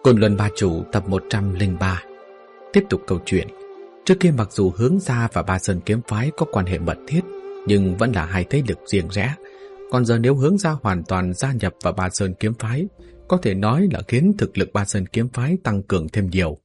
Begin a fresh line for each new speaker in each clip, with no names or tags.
Côn Luân Ba Chủ tập 103. Tiếp tục câu chuyện. Trước kia mặc dù Hướng Gia và Ba Sơn Kiếm Phái có quan hệ mật thiết, nhưng vẫn là hai thế lực riêng rẽ. Còn giờ nếu Hướng Gia hoàn toàn gia nhập vào Ba Sơn Kiếm Phái, có thể nói là khiến thực lực Ba Sơn Kiếm Phái tăng cường thêm nhiều.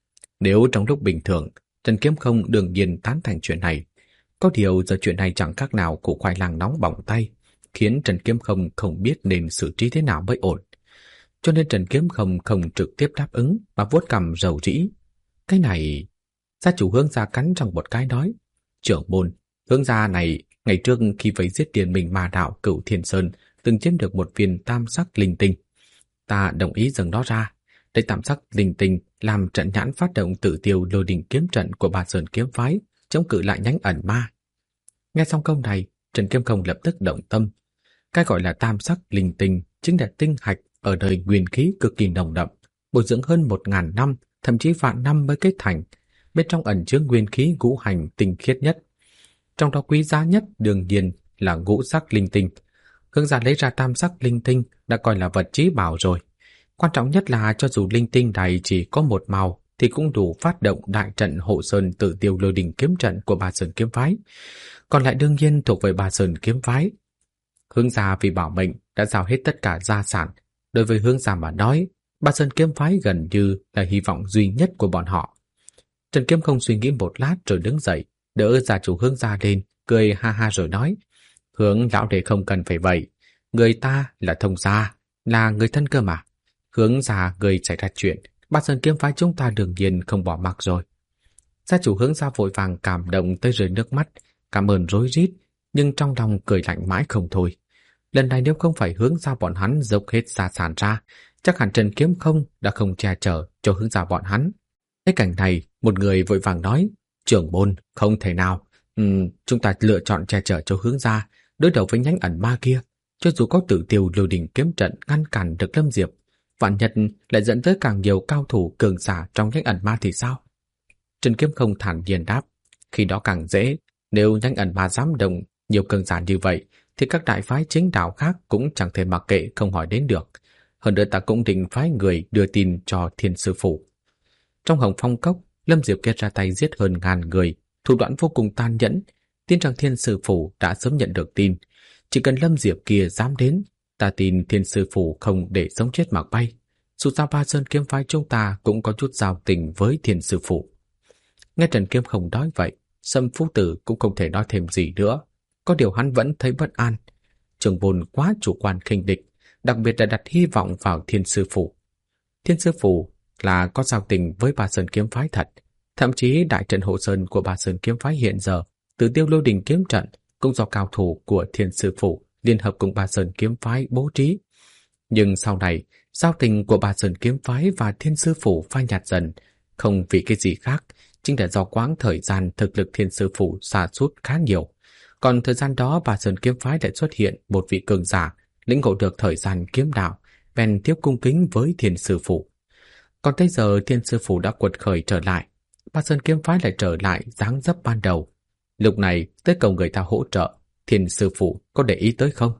Nếu trong lúc bình thường, Trần Kiếm Không đương nhiên tán thành chuyện này. Có điều giờ chuyện này chẳng khác nào củ khoai lang nóng bỏng tay, khiến Trần Kiếm Không không biết nên xử trí thế nào mới ổn. Cho nên Trần Kiếm Không không trực tiếp đáp ứng mà vuốt cằm rầu rĩ. Cái này... Gia chủ Hướng Gia cắn trong một cái nói: Trưởng môn, Hướng Gia này ngày trước khi vây giết Tiền Minh Ma Đạo Cửu Thiên Sơn từng chiếm được một viên tam sắc linh tinh. Ta đồng ý dâng nó ra, để tam sắc linh tinh làm trận nhãn phát động Tử Tiêu Lôi Đình kiếm trận của Ba Sơn Kiếm Phái, chống cự lại nhánh ẩn ma. Nghe xong câu này, Trần Kiếm Không lập tức động tâm. Cái gọi là tam sắc linh tinh chính là tinh hạch ở đời nguyên khí cực kỳ nồng đậm, bồi dưỡng hơn 1000 năm, thậm chí vạn năm mới kết thành. Bên trong ẩn chứa nguyên khí ngũ hành tinh khiết nhất. Trong đó quý giá nhất đương nhiên là ngũ sắc linh tinh. Hướng Gia lấy ra tam sắc linh tinh đã coi là vật chí bảo rồi. Quan trọng nhất là cho dù linh tinh này chỉ có một màu thì cũng đủ phát động đại trận hộ sơn Tử Tiêu Lôi Đình kiếm trận của Ba Sơn Kiếm Phái. Còn lại đương nhiên thuộc về Ba Sơn Kiếm Phái. Hướng Gia vì bảo mệnh đã giao hết tất cả gia sản. Đối với Hướng Gia mà nói, Ba Sơn Kiếm Phái gần như là hy vọng duy nhất của bọn họ. Trần Kiếm Không suy nghĩ một lát rồi đứng dậy, đỡ gia chủ Hướng Gia lên, cười ha ha rồi nói: Hướng lão đệ không cần phải vậy, người ta là thông gia, là người thân cơ mà. Hướng Gia người xảy ra chuyện, Ba Sơn Kiếm Phái chúng ta đương nhiên không bỏ mặc rồi. Gia chủ Hướng Gia vội vàng cảm động tới rơi nước mắt, cảm ơn rối rít, nhưng trong lòng cười lạnh mãi không thôi. Lần này nếu không phải Hướng Gia bọn hắn dốc hết gia sản ra, chắc hẳn Trần Kiếm Không đã không che chở cho Hướng Gia bọn hắn. Cái cảnh này, một người vội vàng nói: Trưởng môn, không thể nào. Chúng ta lựa chọn che chở cho Hướng Gia, đối đầu với nhánh ẩn ma kia. Cho dù có Tử Tiêu Lôi Đình kiếm trận ngăn cản được Lâm Diệp, vạn nhất lại dẫn tới càng nhiều cao thủ cường giả trong nhánh ẩn ma thì sao? Trần Kiếm Không thản nhiên đáp: Khi đó càng dễ, nếu nhánh ẩn ma dám động nhiều cường giả như vậy, thì các đại phái chính đạo khác cũng chẳng thể mặc kệ không hỏi đến được. Hơn nữa ta cũng định phái người đưa tin cho Thiên Sư Phủ. Trong Hồng Phong Cốc, Lâm Diệp kia ra tay giết hơn 1000 người, thủ đoạn vô cùng tàn nhẫn. Tin rằng Thiên Sư Phủ đã sớm nhận được tin. Chỉ cần Lâm Diệp kia dám đến, ta tin Thiên Sư Phủ không để sống chết mà bay. Dù sao Ba Sơn Kiếm Phái chúng ta cũng có chút giao tình với Thiên Sư Phủ. Nghe Trần Kiếm Không nói vậy, Sâm Phu Tử cũng không thể nói thêm gì nữa. Có điều hắn vẫn thấy bất an. Trưởng môn quá chủ quan khinh địch, đặc biệt là đặt hy vọng vào Thiên Sư Phủ. Thiên Sư Phủ là có giao tình với Ba Sơn Kiếm Phái thật. Thậm chí đại trận hộ sơn của Ba Sơn Kiếm Phái hiện giờ, Tử Tiêu Lôi Đình kiếm trận cũng do cao thủ của Thiên Sư Phủ liên hợp cùng Ba Sơn Kiếm Phái bố trí. Nhưng sau này, giao tình của Ba Sơn Kiếm Phái và Thiên Sư Phủ phai nhạt dần, không vì cái gì khác, chính là do quãng thời gian thực lực Thiên Sư Phủ sa sút khá nhiều. Còn thời gian đó Ba Sơn Kiếm Phái lại xuất hiện một vị cường giả lĩnh ngộ được thời gian kiếm đạo, bèn tiếp cung kính với Thiên Sư Phủ. Còn tới giờ Thiên Sư Phủ đã quật khởi trở lại, Ba Sơn Kiếm Phái lại trở lại dáng dấp ban đầu. Lúc này tới cầu người ta hỗ trợ, Thiên Sư Phủ có để ý tới không?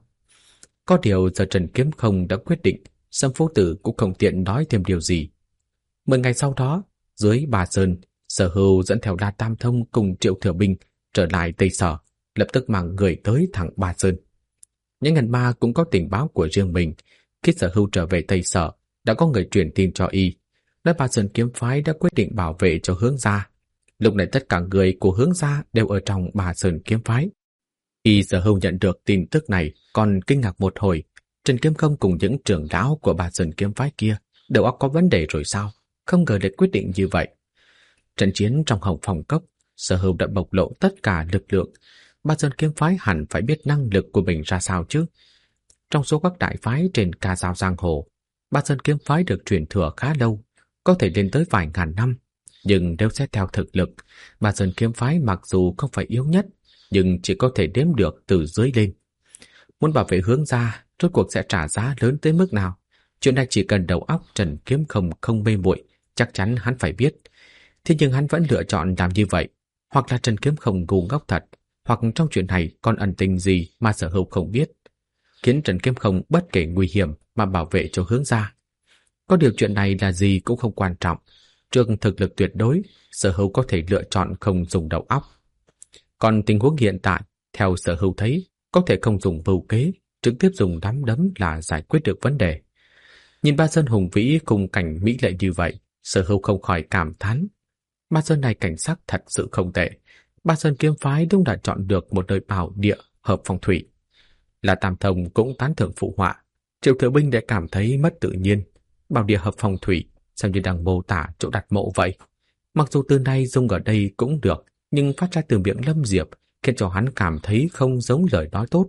Có điều giờ Trần Kiếm Không đã quyết định, Sâm Phu Tử cũng không tiện nói thêm điều gì. 10 ngày sau đó, dưới Ba Sơn, Sở Hưu dẫn theo La Tam Thông cùng Triệu Thừa Binh trở lại Tây Sở, lập tức mang người tới thẳng Ba Sơn. Những ngân ma cũng có tình báo của riêng mình. Khi Sở Hưu trở về Tây Sở, đã có người truyền tin cho y, nói Ba Sơn Kiếm Phái đã quyết định bảo vệ cho Hướng Gia. Lúc này tất cả người của Hướng Gia đều ở trong Ba Sơn Kiếm Phái. Khi Sở Hưu nhận được tin tức này, còn kinh ngạc một hồi. Trần Kiếm Không cùng những trưởng lão của Ba Sơn Kiếm Phái kia đầu óc có vấn đề rồi sao? Không ngờ lại quyết định như vậy. Trận chiến trong Hồng Phong Cốc, Sở Hưu đã bộc lộ tất cả lực lượng. Ba Sơn Kiếm Phái hẳn phải biết năng lực của mình ra sao chứ. Trong số các đại phái trên ca dao giang hồ, Ba Sơn Kiếm Phái được truyền thừa khá lâu, có thể lên tới vài ngàn năm. Nhưng nếu xét theo thực lực, Ba Sơn Kiếm Phái mặc dù không phải yếu nhất, nhưng chỉ có thể đếm được từ dưới lên. Muốn bảo vệ Hướng Gia, rốt cuộc sẽ trả giá lớn tới mức nào? Chuyện này chỉ cần đầu óc Trần Kiếm Không không mê muội, chắc chắn hắn phải biết. Thế nhưng hắn vẫn lựa chọn làm như vậy. Hoặc là Trần Kiếm Không ngu ngốc thật, hoặc trong chuyện này còn ẩn tình gì mà Sở Hưu không biết, khiến Trần Kiếm Không bất kể nguy hiểm mà bảo vệ cho Hướng Gia. Có điều chuyện này là gì cũng không quan trọng. Trước thực lực tuyệt đối, Sở Hữu có thể lựa chọn không dùng đầu óc. Còn tình huống hiện tại, theo Sở Hữu thấy, có thể không dùng mưu kế, trực tiếp dùng nắm đấm là giải quyết được vấn đề. Nhìn Ba Sơn hùng vĩ cùng cảnh mỹ lệ như vậy, Sở Hữu không khỏi cảm thán. Ba Sơn này cảnh sắc thật sự không tệ. Ba Sơn kiếm phái đúng đã chọn được một nơi bảo địa hợp phong thủy. Là Tam Thông cũng tán thưởng phụ họa. Triệu Thừa Binh đã cảm thấy mất tự nhiên. Bảo địa hợp phong thủy, xem như đang mô tả chỗ đặt mộ vậy. Mặc dù từ nay dùng ở đây cũng được, nhưng phát ra từ miệng Lâm Diệp khiến cho hắn cảm thấy không giống lời nói tốt.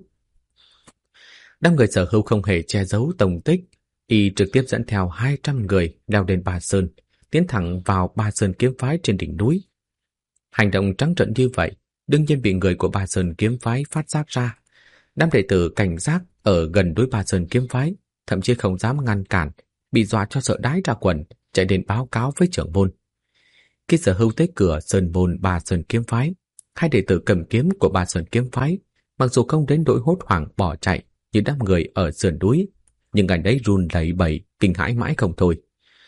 Đám người Sở Hữu không hề che giấu tông tích, y trực tiếp dẫn theo 200 người leo lên Ba Sơn, tiến thẳng vào Ba Sơn kiếm phái trên đỉnh núi. Hành động trắng trợn như vậy, đương nhiên bị người của Ba Sơn kiếm phái phát giác ra. Đám đệ tử cảnh giác ở gần núi Ba Sơn kiếm phái, thậm chí không dám ngăn cản, bị dọa cho sợ đái ra quần, chạy đến báo cáo với trưởng môn. Khi Sở Hữu tới cửa sơn môn Ba Sơn kiếm phái, hai đệ tử cầm kiếm của Ba Sơn kiếm phái, mặc dù không đến nỗi hốt hoảng bỏ chạy như đám người ở sườn núi, nhưng ngài đấy run lẩy bẩy, kinh hãi mãi không thôi.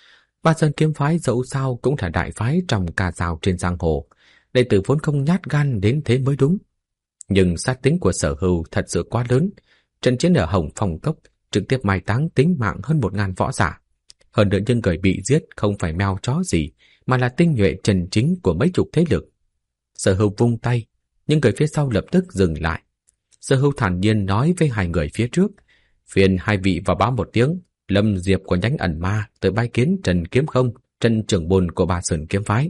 Ba Sơn kiếm phái dẫu sao cũng là đại phái trong ca dao trên giang hồ, đệ tử vốn không nhát gan đến thế mới đúng. Nhưng sát tính của Sở Hữu thật sự quá lớn. Trận chiến ở Hồng Phong Cốc trực tiếp mai táng tính mạng hơn 1000 võ giả. Hơn nữa những người bị giết không phải mèo chó gì, mà là tinh nhuệ chân chính của mấy chục thế lực. Sở Hữu vung tay, nhưng người phía sau lập tức dừng lại. Sở Hữu thản nhiên nói với hai người phía trước, phiền hai vị vào báo một tiếng, Lâm Diệp của nhánh ẩn ma tới bái kiến Trần Kiếm Không, Trần trưởng môn của Ba Sơn kiếm phái.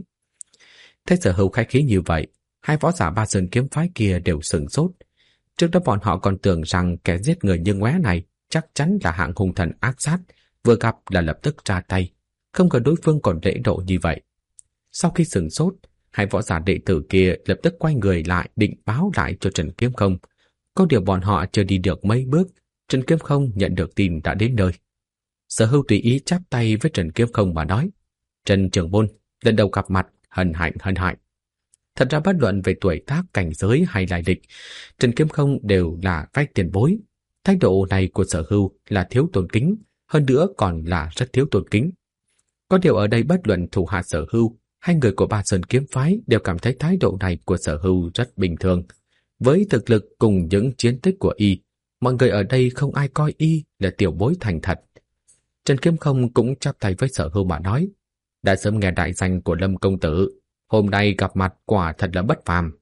Thấy Sở Hữu khách khí như vậy, hai võ giả Ba Sơn kiếm phái kia đều sửng sốt. Trước đó bọn họ còn tưởng rằng kẻ giết người như ngoé này chắc chắn là hạng hung thần ác sát, vừa gặp là lập tức ra tay, không ngờ đối phương còn lễ độ như vậy. Sau khi sửng sốt, hai võ giả đệ tử kia lập tức quay người lại định báo lại cho Trần Kiếm Không. Có điều bọn họ chưa đi được mấy bước, Trần Kiếm Không nhận được tin đã đến nơi. Sở Hữu tùy ý chắp tay với Trần Kiếm Không mà nói, Trần trưởng môn, lần đầu gặp mặt, hân hạnh hân hạnh. Thật ra bất luận về tuổi tác, cảnh giới hay lai lịch, Trần Kiếm Không đều là vách tiền bối. Thái độ này của Sở Hữu là thiếu tôn kính, hơn nữa còn là rất thiếu tôn kính. Có điều ở đây bất luận thủ hạ Sở Hữu hay người của Ba Sơn kiếm phái đều cảm thấy thái độ này của Sở Hữu rất bình thường. Với thực lực cùng những chiến tích của y, mọi người ở đây không ai coi y là tiểu bối thành thật. Trần Kiếm Không cũng chắp tay với Sở Hữu mà nói, đã sớm nghe đại danh của Lâm công tử, hôm nay gặp mặt quả thật là bất phàm.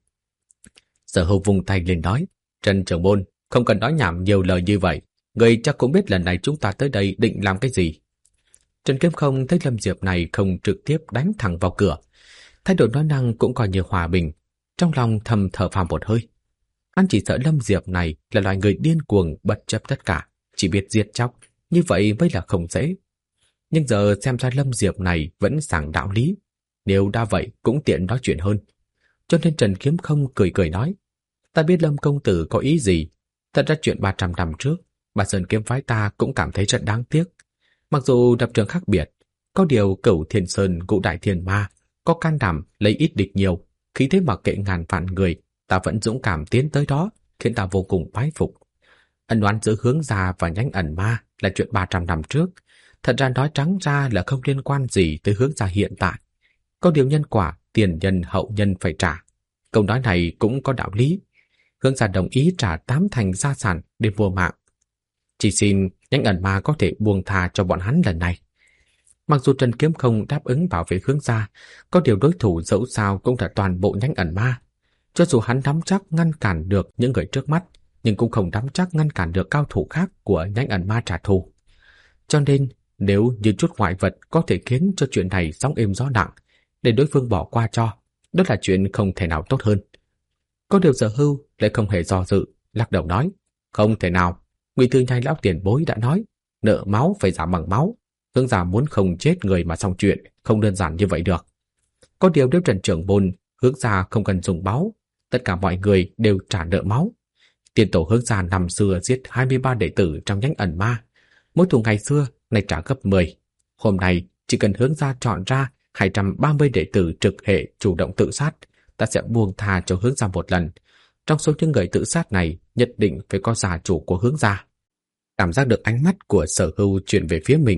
Sở Hữu vùng tay lên nói, Trần trưởng môn, không cần nói nhảm nhiều lời như vậy, người chắc cũng biết lần này chúng ta tới đây định làm cái gì. Trần Kiếm Không thấy Lâm Diệp này không trực tiếp đánh thẳng vào cửa, thái độ nói năng cũng coi như hòa bình, trong lòng thầm thở phào một hơi. Hắn chỉ sợ Lâm Diệp này là loài người điên cuồng bất chấp tất cả, chỉ biết giết chóc, như vậy mới là không dễ. Nhưng giờ xem ra Lâm Diệp này vẫn giảng đạo lý, nếu đã vậy cũng tiện nói chuyện hơn. Cho nên Trần Kiếm Không cười cười nói, ta biết Lâm công tử có ý gì. Thật ra chuyện 300 năm trước, Ba Sơn kiếm phái ta cũng cảm thấy rất đáng tiếc. Mặc dù lập trường khác biệt, có điều Cửu Thiên Sơn Ngũ Đại Thiên Ma có can đảm lấy ít địch nhiều, khí thế mặc kệ ngàn vạn người, ta vẫn dũng cảm tiến tới đó, khiến ta vô cùng bái phục. Ân oán giữa Hướng Gia và nhánh ẩn ma là chuyện 300 năm trước, thật ra nói trắng ra là không liên quan gì tới Hướng Gia hiện tại. Có điều nhân quả, tiền nhân hậu nhân phải trả. Câu nói này cũng có đạo lý. Hướng Gia đồng ý trả 8 thành gia sản để mua mạng. Chỉ xin nhánh ẩn ma có thể buông tha cho bọn hắn lần này. Mặc dù Trần Kiếm Không đáp ứng bảo vệ Hướng Gia, có điều đối thủ dẫu sao cũng là toàn bộ nhánh ẩn ma. Cho dù hắn nắm chắc ngăn cản được những người trước mắt, nhưng cũng không nắm chắc ngăn cản được cao thủ khác của nhánh ẩn ma trả thù. Cho nên, nếu như chút ngoại vật có thể khiến cho chuyện này sóng êm gió nặng, để đối phương bỏ qua cho, đó là chuyện không thể nào tốt hơn. Có điều Sở Hữu lại không hề do dự, lắc đầu nói, không thể nào. Ngụy Thư Nhai lão tiền bối đã nói, nợ máu phải trả bằng máu. Hướng Gia muốn không chết người mà xong chuyện, không đơn giản như vậy được. Có điều nếu Trần trưởng môn, Hướng Gia không cần dùng máu, tất cả mọi người đều trả nợ máu. Tiền tổ Hướng Gia năm xưa giết 23 đệ tử trong nhánh ẩn ma, mỗi thù ngày xưa nay trả gấp 10. Hôm nay chỉ cần Hướng Gia chọn ra 230 đệ tử trực hệ chủ động tự sát, ta sẽ buông tha cho Hướng Gia một lần. Trong số những người tự sát này, nhất định phải có gia chủ của Hướng Gia. Cảm giác được ánh mắt của Sở Hữu chuyển về phía mình,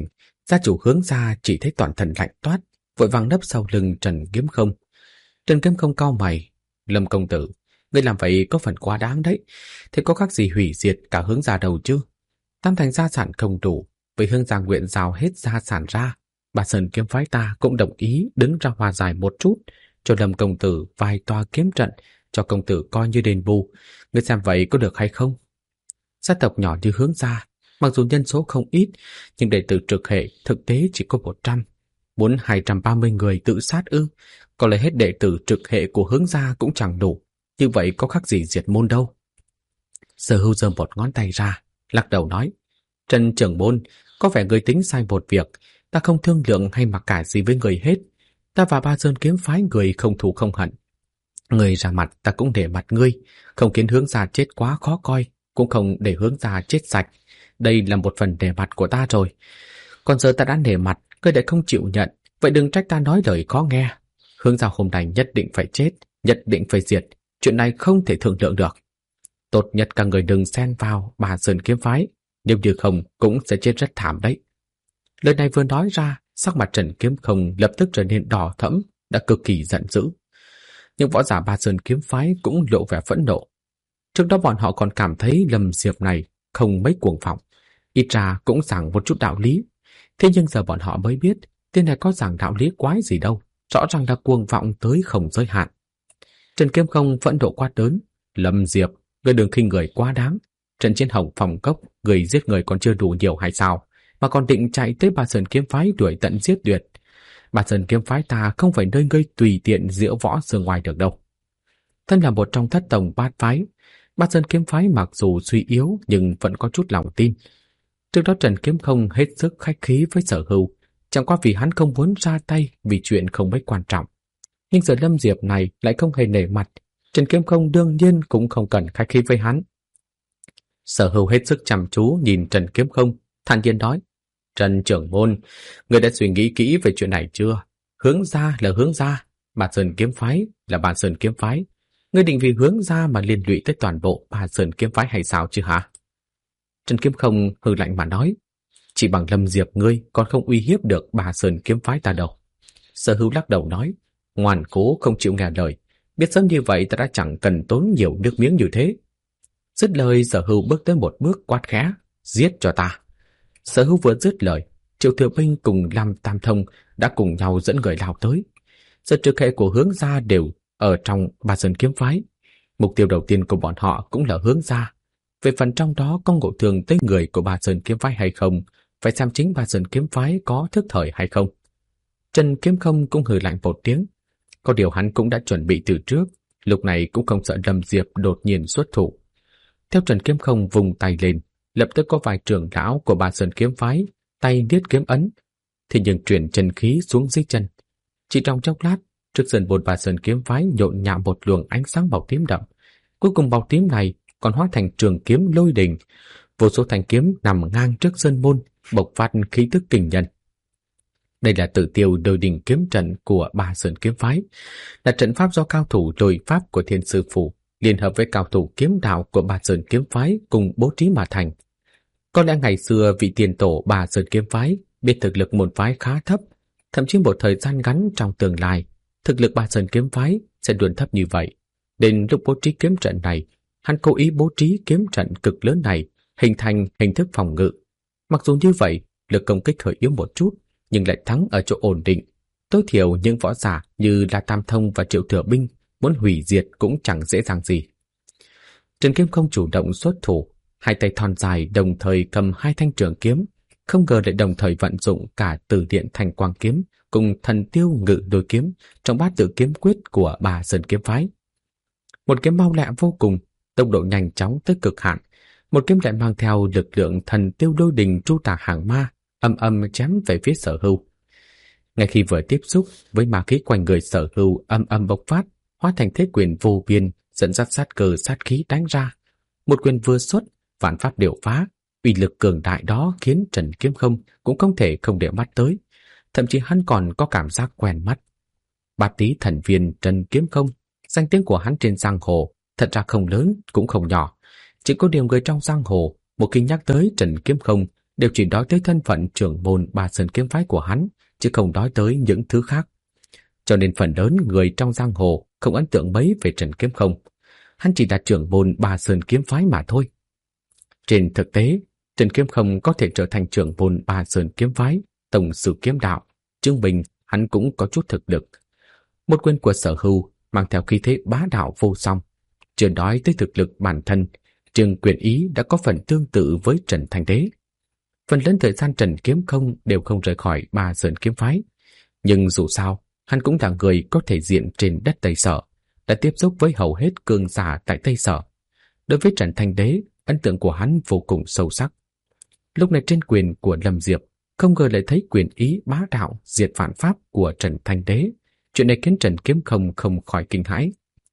Gia chủ Hướng gia chỉ thấy toàn thân lạnh toát, vội vàng nấp sau lưng Trần Kiếm Không. Trần Kiếm Không cau mày, Lâm công tử, ngươi làm vậy có phần quá đáng đấy. Thế có khác gì hủy diệt cả Hướng gia đâu chứ? Tam thành gia sản không đủ, vì Hướng gia nguyện giao hết gia sản ra. Bà Sơn kiếm phái ta cũng đồng ý đứng ra hòa giải một chút, cho Lâm công tử vài tòa kiếm trận, cho công tử coi như đền bù. Ngươi xem vậy có được hay không? Gia tộc nhỏ như Hướng gia, mặc dù nhân số không ít, nhưng đệ tử trực hệ thực tế chỉ có 100. Muốn 230 người tự sát ư? Có lẽ hết đệ tử trực hệ của Hướng gia cũng chẳng đủ. Như vậy có khác gì diệt môn đâu. Sở Hưu giơ một ngón tay ra, lắc đầu nói: Trần trưởng môn, có vẻ người tính sai một việc. Ta không thương lượng hay mặc cả gì với người hết. Ta và Ba Sơn kiếm phái người không thù không hận. Người ra mặt ta cũng để mặt ngươi, không khiến Hướng gia chết quá khó coi, cũng không để Hướng gia chết sạch. Đây là một phần nể mặt của ta rồi. Còn giờ ta đã nể mặt, ngươi lại không chịu nhận, vậy đừng trách ta nói lời khó nghe. Hướng gia hôm nay nhất định phải chết, nhất định phải diệt. Chuyện này không thể thương lượng được. Tốt nhất cả người đừng xen vào Bà Sơn kiếm phái, nếu như không cũng sẽ chết rất thảm đấy. Lời này vừa nói ra, sắc mặt Trần Kiếm Không lập tức trở nên đỏ thẫm, đã cực kỳ giận dữ. Nhưng võ giả Ba Sơn kiếm phái cũng lộ vẻ phẫn nộ. Trước đó bọn họ còn cảm thấy Lâm Diệp này không mấy cuồng vọng, ít ra cũng giảng một chút đạo lý. Thế nhưng giờ bọn họ mới biết, tên này có giảng đạo lý quái gì đâu, rõ ràng là cuồng vọng tới không giới hạn. Trần Kiếm Không phẫn nộ quát lớn: Lâm Diệp, ngươi đừng khinh người quá đáng. Trận chiến Hồng Phong Cốc, người giết người còn chưa đủ nhiều hay sao, mà còn định chạy tới Ba Sơn kiếm phái đuổi tận giết tuyệt. Ba Sơn kiếm phái ta không phải nơi ngươi tùy tiện diễu võ sương ngoài được đâu. Thân là một trong thất tông bát phái, Ba Sơn kiếm phái mặc dù suy yếu nhưng vẫn có chút lòng tin. Trước đó Trần Kiếm Không hết sức khách khí với Sở Hưu, chẳng qua vì hắn không muốn ra tay vì chuyện không mấy quan trọng. Nhưng giờ Lâm Diệp này lại không hề nể mặt, Trần Kiếm Không đương nhiên cũng không cần khách khí với hắn. Sở Hưu hết sức chăm chú nhìn Trần Kiếm Không, thản nhiên nói: Trần trưởng môn, người đã suy nghĩ kỹ về chuyện này chưa? Hướng gia là Hướng gia, Ba Sơn kiếm phái là Ba Sơn kiếm phái. Ngươi định vì Hướng gia mà liên lụy tới toàn bộ Ba Sơn kiếm phái hay sao chứ hả? Trần Kiếm Không hừ lạnh mà nói: chỉ bằng Lâm Diệp ngươi còn không uy hiếp được Ba Sơn kiếm phái ta đâu. Sở Hưu lắc đầu nói: ngoan cố không chịu nghe lời, biết sớm như vậy ta đã chẳng cần tốn nhiều nước miếng như thế. Dứt lời, Sở Hưu bước tới một bước quát khẽ: giết cho ta. Sở Hưu vừa dứt lời, Triệu Thừa Binh cùng Lam Tam Thông đã cùng nhau dẫn người lao tới. Giờ trực hệ của Hướng gia đều ở trong Ba Sơn kiếm phái. Mục tiêu đầu tiên của bọn họ cũng là Hướng gia. Về phần trong đó có ngộ thương tới người của Ba Sơn kiếm phái hay không, phải xem chính Ba Sơn kiếm phái có thức thời hay không. Trần Kiếm Không cũng hừ lạnh một tiếng. Có điều hắn cũng đã chuẩn bị từ trước, lúc này cũng không sợ Lâm Diệp đột nhiên xuất thủ. Theo Trần Kiếm Không vùng tay lên, lập tức có vài trưởng lão của Ba Sơn kiếm phái tay niết kiếm ấn, thì nhưng truyền chân khí xuống dưới chân. Chỉ trong chốc lát, trước sân bồn Ba Sơn kiếm phái nhộn nhạo một luồng ánh sáng màu tím đậm. Cuối cùng màu tím này còn hóa thành trường kiếm lôi đình, vô số thanh kiếm nằm ngang trước sân môn, bộc phát khí tức kinh nhân. Đây là Tử Tiêu Đôi Đình kiếm trận của Ba Sơn kiếm phái, là trận pháp do cao thủ lôi pháp của Thiên Sư Phủ liên hợp với cao thủ kiếm đạo của Ba Sơn kiếm phái cùng bố trí mà thành. Có lẽ ngày xưa vị tiền tổ Ba Sơn kiếm phái biết thực lực môn phái khá thấp, thậm chí một thời gian ngắn trong tương lai, thực lực Ba Sơn kiếm phái sẽ luôn thấp như vậy. Đến lúc bố trí kiếm trận này, hắn cố ý bố trí kiếm trận cực lớn này hình thành hình thức phòng ngự. Mặc dù như vậy, lực công kích hơi yếu một chút, nhưng lại thắng ở chỗ ổn định. Tối thiểu những võ giả như là Tam Thông và Triệu Thừa Binh muốn hủy diệt cũng chẳng dễ dàng gì. Trần Kiếm Không chủ động xuất thủ, hai tay thon dài đồng thời cầm hai thanh trường kiếm, không ngờ lại đồng thời vận dụng cả Tử Điện Thanh Quang kiếm cùng Thần Tiêu Ngự Đôi kiếm trong bát tự kiếm quyết của Ba Sơn kiếm phái. Một kiếm mau lẹ vô cùng, tốc độ nhanh chóng tới cực hạn. Một kiếm lại mang theo lực lượng Thần Tiêu Đôi Đình tru tà hàng ma, âm âm chém về phía Sở Hưu. Ngay khi vừa tiếp xúc với ma khí quanh người Sở Hưu âm âm bộc phát, hóa thành thế quyền vô biên, dẫn dắt sát cơ sát khí đánh ra. Một quyền vừa xuất, vạn pháp đều phá, uy lực cường đại đó khiến Trần Kiếm Không cũng không thể không để mắt tới, thậm chí hắn còn có cảm giác quen mắt. Bát Tý thần viên Trần Kiếm Không, danh tiếng của hắn trên giang hồ thật ra không lớn cũng không nhỏ, chỉ có điều người trong giang hồ một khi nhắc tới Trần Kiếm Không đều chỉ nói tới thân phận trưởng môn Ba Sơn kiếm phái của hắn, chứ không nói tới những thứ khác. Cho nên phần lớn người trong giang hồ không ấn tượng mấy về Trần Kiếm Không. Hắn chỉ là trưởng môn Ba Sơn kiếm phái mà thôi. Trên thực tế, Trần Kiếm Không có thể trở thành trưởng môn Ba Sơn kiếm phái, tổng sư kiếm đạo, chứng minh hắn cũng có chút thực lực. Một quyền của Sở Hưu mang theo khí thế bá đạo vô song. Chưa nói tới thực lực bản thân, Trương Quyền Ý đã có phần tương tự với Trần Thanh Đế. Phần lớn thời gian Trần Kiếm Không đều không rời khỏi Ba Sơn kiếm phái. Nhưng dù sao, hắn cũng là người có thể diện trên đất Tây Sở, đã tiếp xúc với hầu hết cường giả tại Tây Sở. Đối với Trần Thanh Đế, ấn tượng của hắn vô cùng sâu sắc. Lúc này trên quyền của Lâm Diệp, không ngờ lại thấy quyền ý bá đạo diệt phản pháp của Trần Thanh Đế. Chuyện này khiến Trần Kiếm Không không khỏi kinh hãi.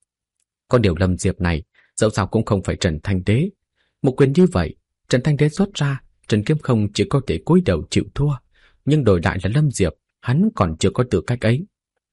Còn điều Lâm Diệp này, dẫu sao cũng không phải Trần Thanh Đế. Một quyền như vậy, Trần Thanh Đế xuất ra, Trần Kiếm Không chỉ có thể cúi đầu chịu thua, nhưng đổi lại là Lâm Diệp, hắn còn chưa có tư cách ấy.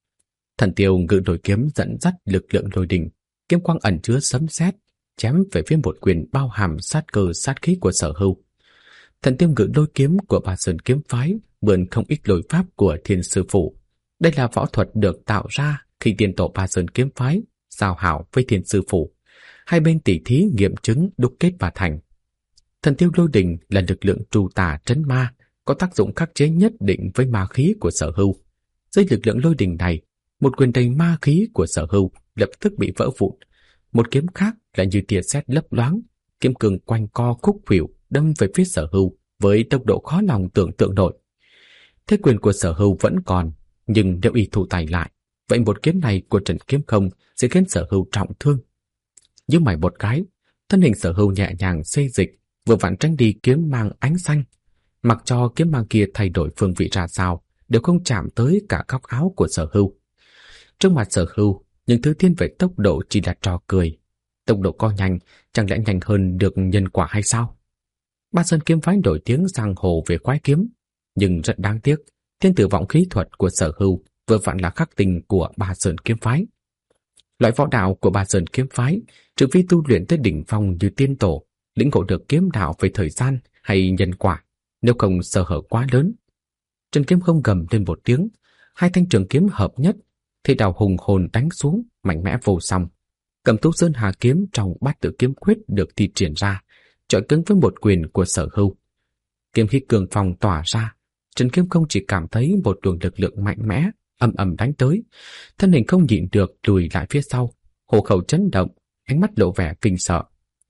Thần Tiêu ngự đôi kiếm dẫn dắt lực lượng lôi đình, kiếm quang ẩn chứa sấm sét, chém về phía một quyền bao hàm sát cơ sát khí của Sở Hưu. Thần Tiêu ngự đôi kiếm của Ba Sơn kiếm phái mượn không ít lôi pháp của Thiên Sư Phụ. Đây là võ thuật được tạo ra khi tiên tổ Ba Sơn kiếm phái giao hảo với Thiên Sư Phụ, hai bên tỉ thí nghiệm chứng đúc kết và thành. Thần Tiêu lôi đình là lực lượng trù tà trấn ma, có tác dụng khắc chế nhất định với ma khí của Sở Hưu. Dưới lực lượng lôi đình này, một quyền đầy ma khí của Sở Hưu lập tức bị vỡ vụn. Một kiếm khác lại như tia sét lấp loáng, kiếm cường quanh co khúc khuỷu đâm về phía Sở Hưu với tốc độ khó lòng tưởng tượng nổi. Thế quyền của Sở Hưu vẫn còn, nhưng nếu y thu tay lại, vậy một kiếm này của Trần Kiếm Không sẽ khiến Sở Hưu trọng thương. Như mày một cái, thân hình Sở Hưu nhẹ nhàng xê dịch, vừa vặn tránh đi kiếm mang ánh xanh. Mặc cho kiếm mang kia thay đổi phương vị ra sao, đều không chạm tới cả góc áo của Sở Hưu. Trước mặt Sở Hưu, những thứ thiên về tốc độ chỉ là trò cười. Tốc độ co nhanh, chẳng lẽ nhanh hơn được nhân quả hay sao? Ba Sơn kiếm phái nổi tiếng giang hồ về khoái kiếm, nhưng rất đáng tiếc, thiên tử vọng khí thuật của Sở Hưu vừa vặn là khắc tinh của Ba Sơn kiếm phái. Loại võ đạo của Ba Sơn kiếm phái, trừ phi tu luyện tới đỉnh phong như tiên tổ, lĩnh ngộ được kiếm đạo về thời gian hay nhân quả, nếu không sơ hở quá lớn. Trần Kiếm Không gầm lên một tiếng, hai thanh trường kiếm hợp nhất, thế đào hùng hồn đánh xuống, mạnh mẽ vô song. Cầm Tú Sơn Hà kiếm trong Bát Tự kiếm quyết được thi triển ra, chọi cứng với một quyền của Sở Hưu. Kiếm khí cường phong tỏa ra, Trần Kiếm Không chỉ cảm thấy một luồng lực lượng mạnh mẽ ầm ầm đánh tới, thân hình không nhịn được lùi lại phía sau, hổ khẩu chấn động, ánh mắt lộ vẻ kinh sợ.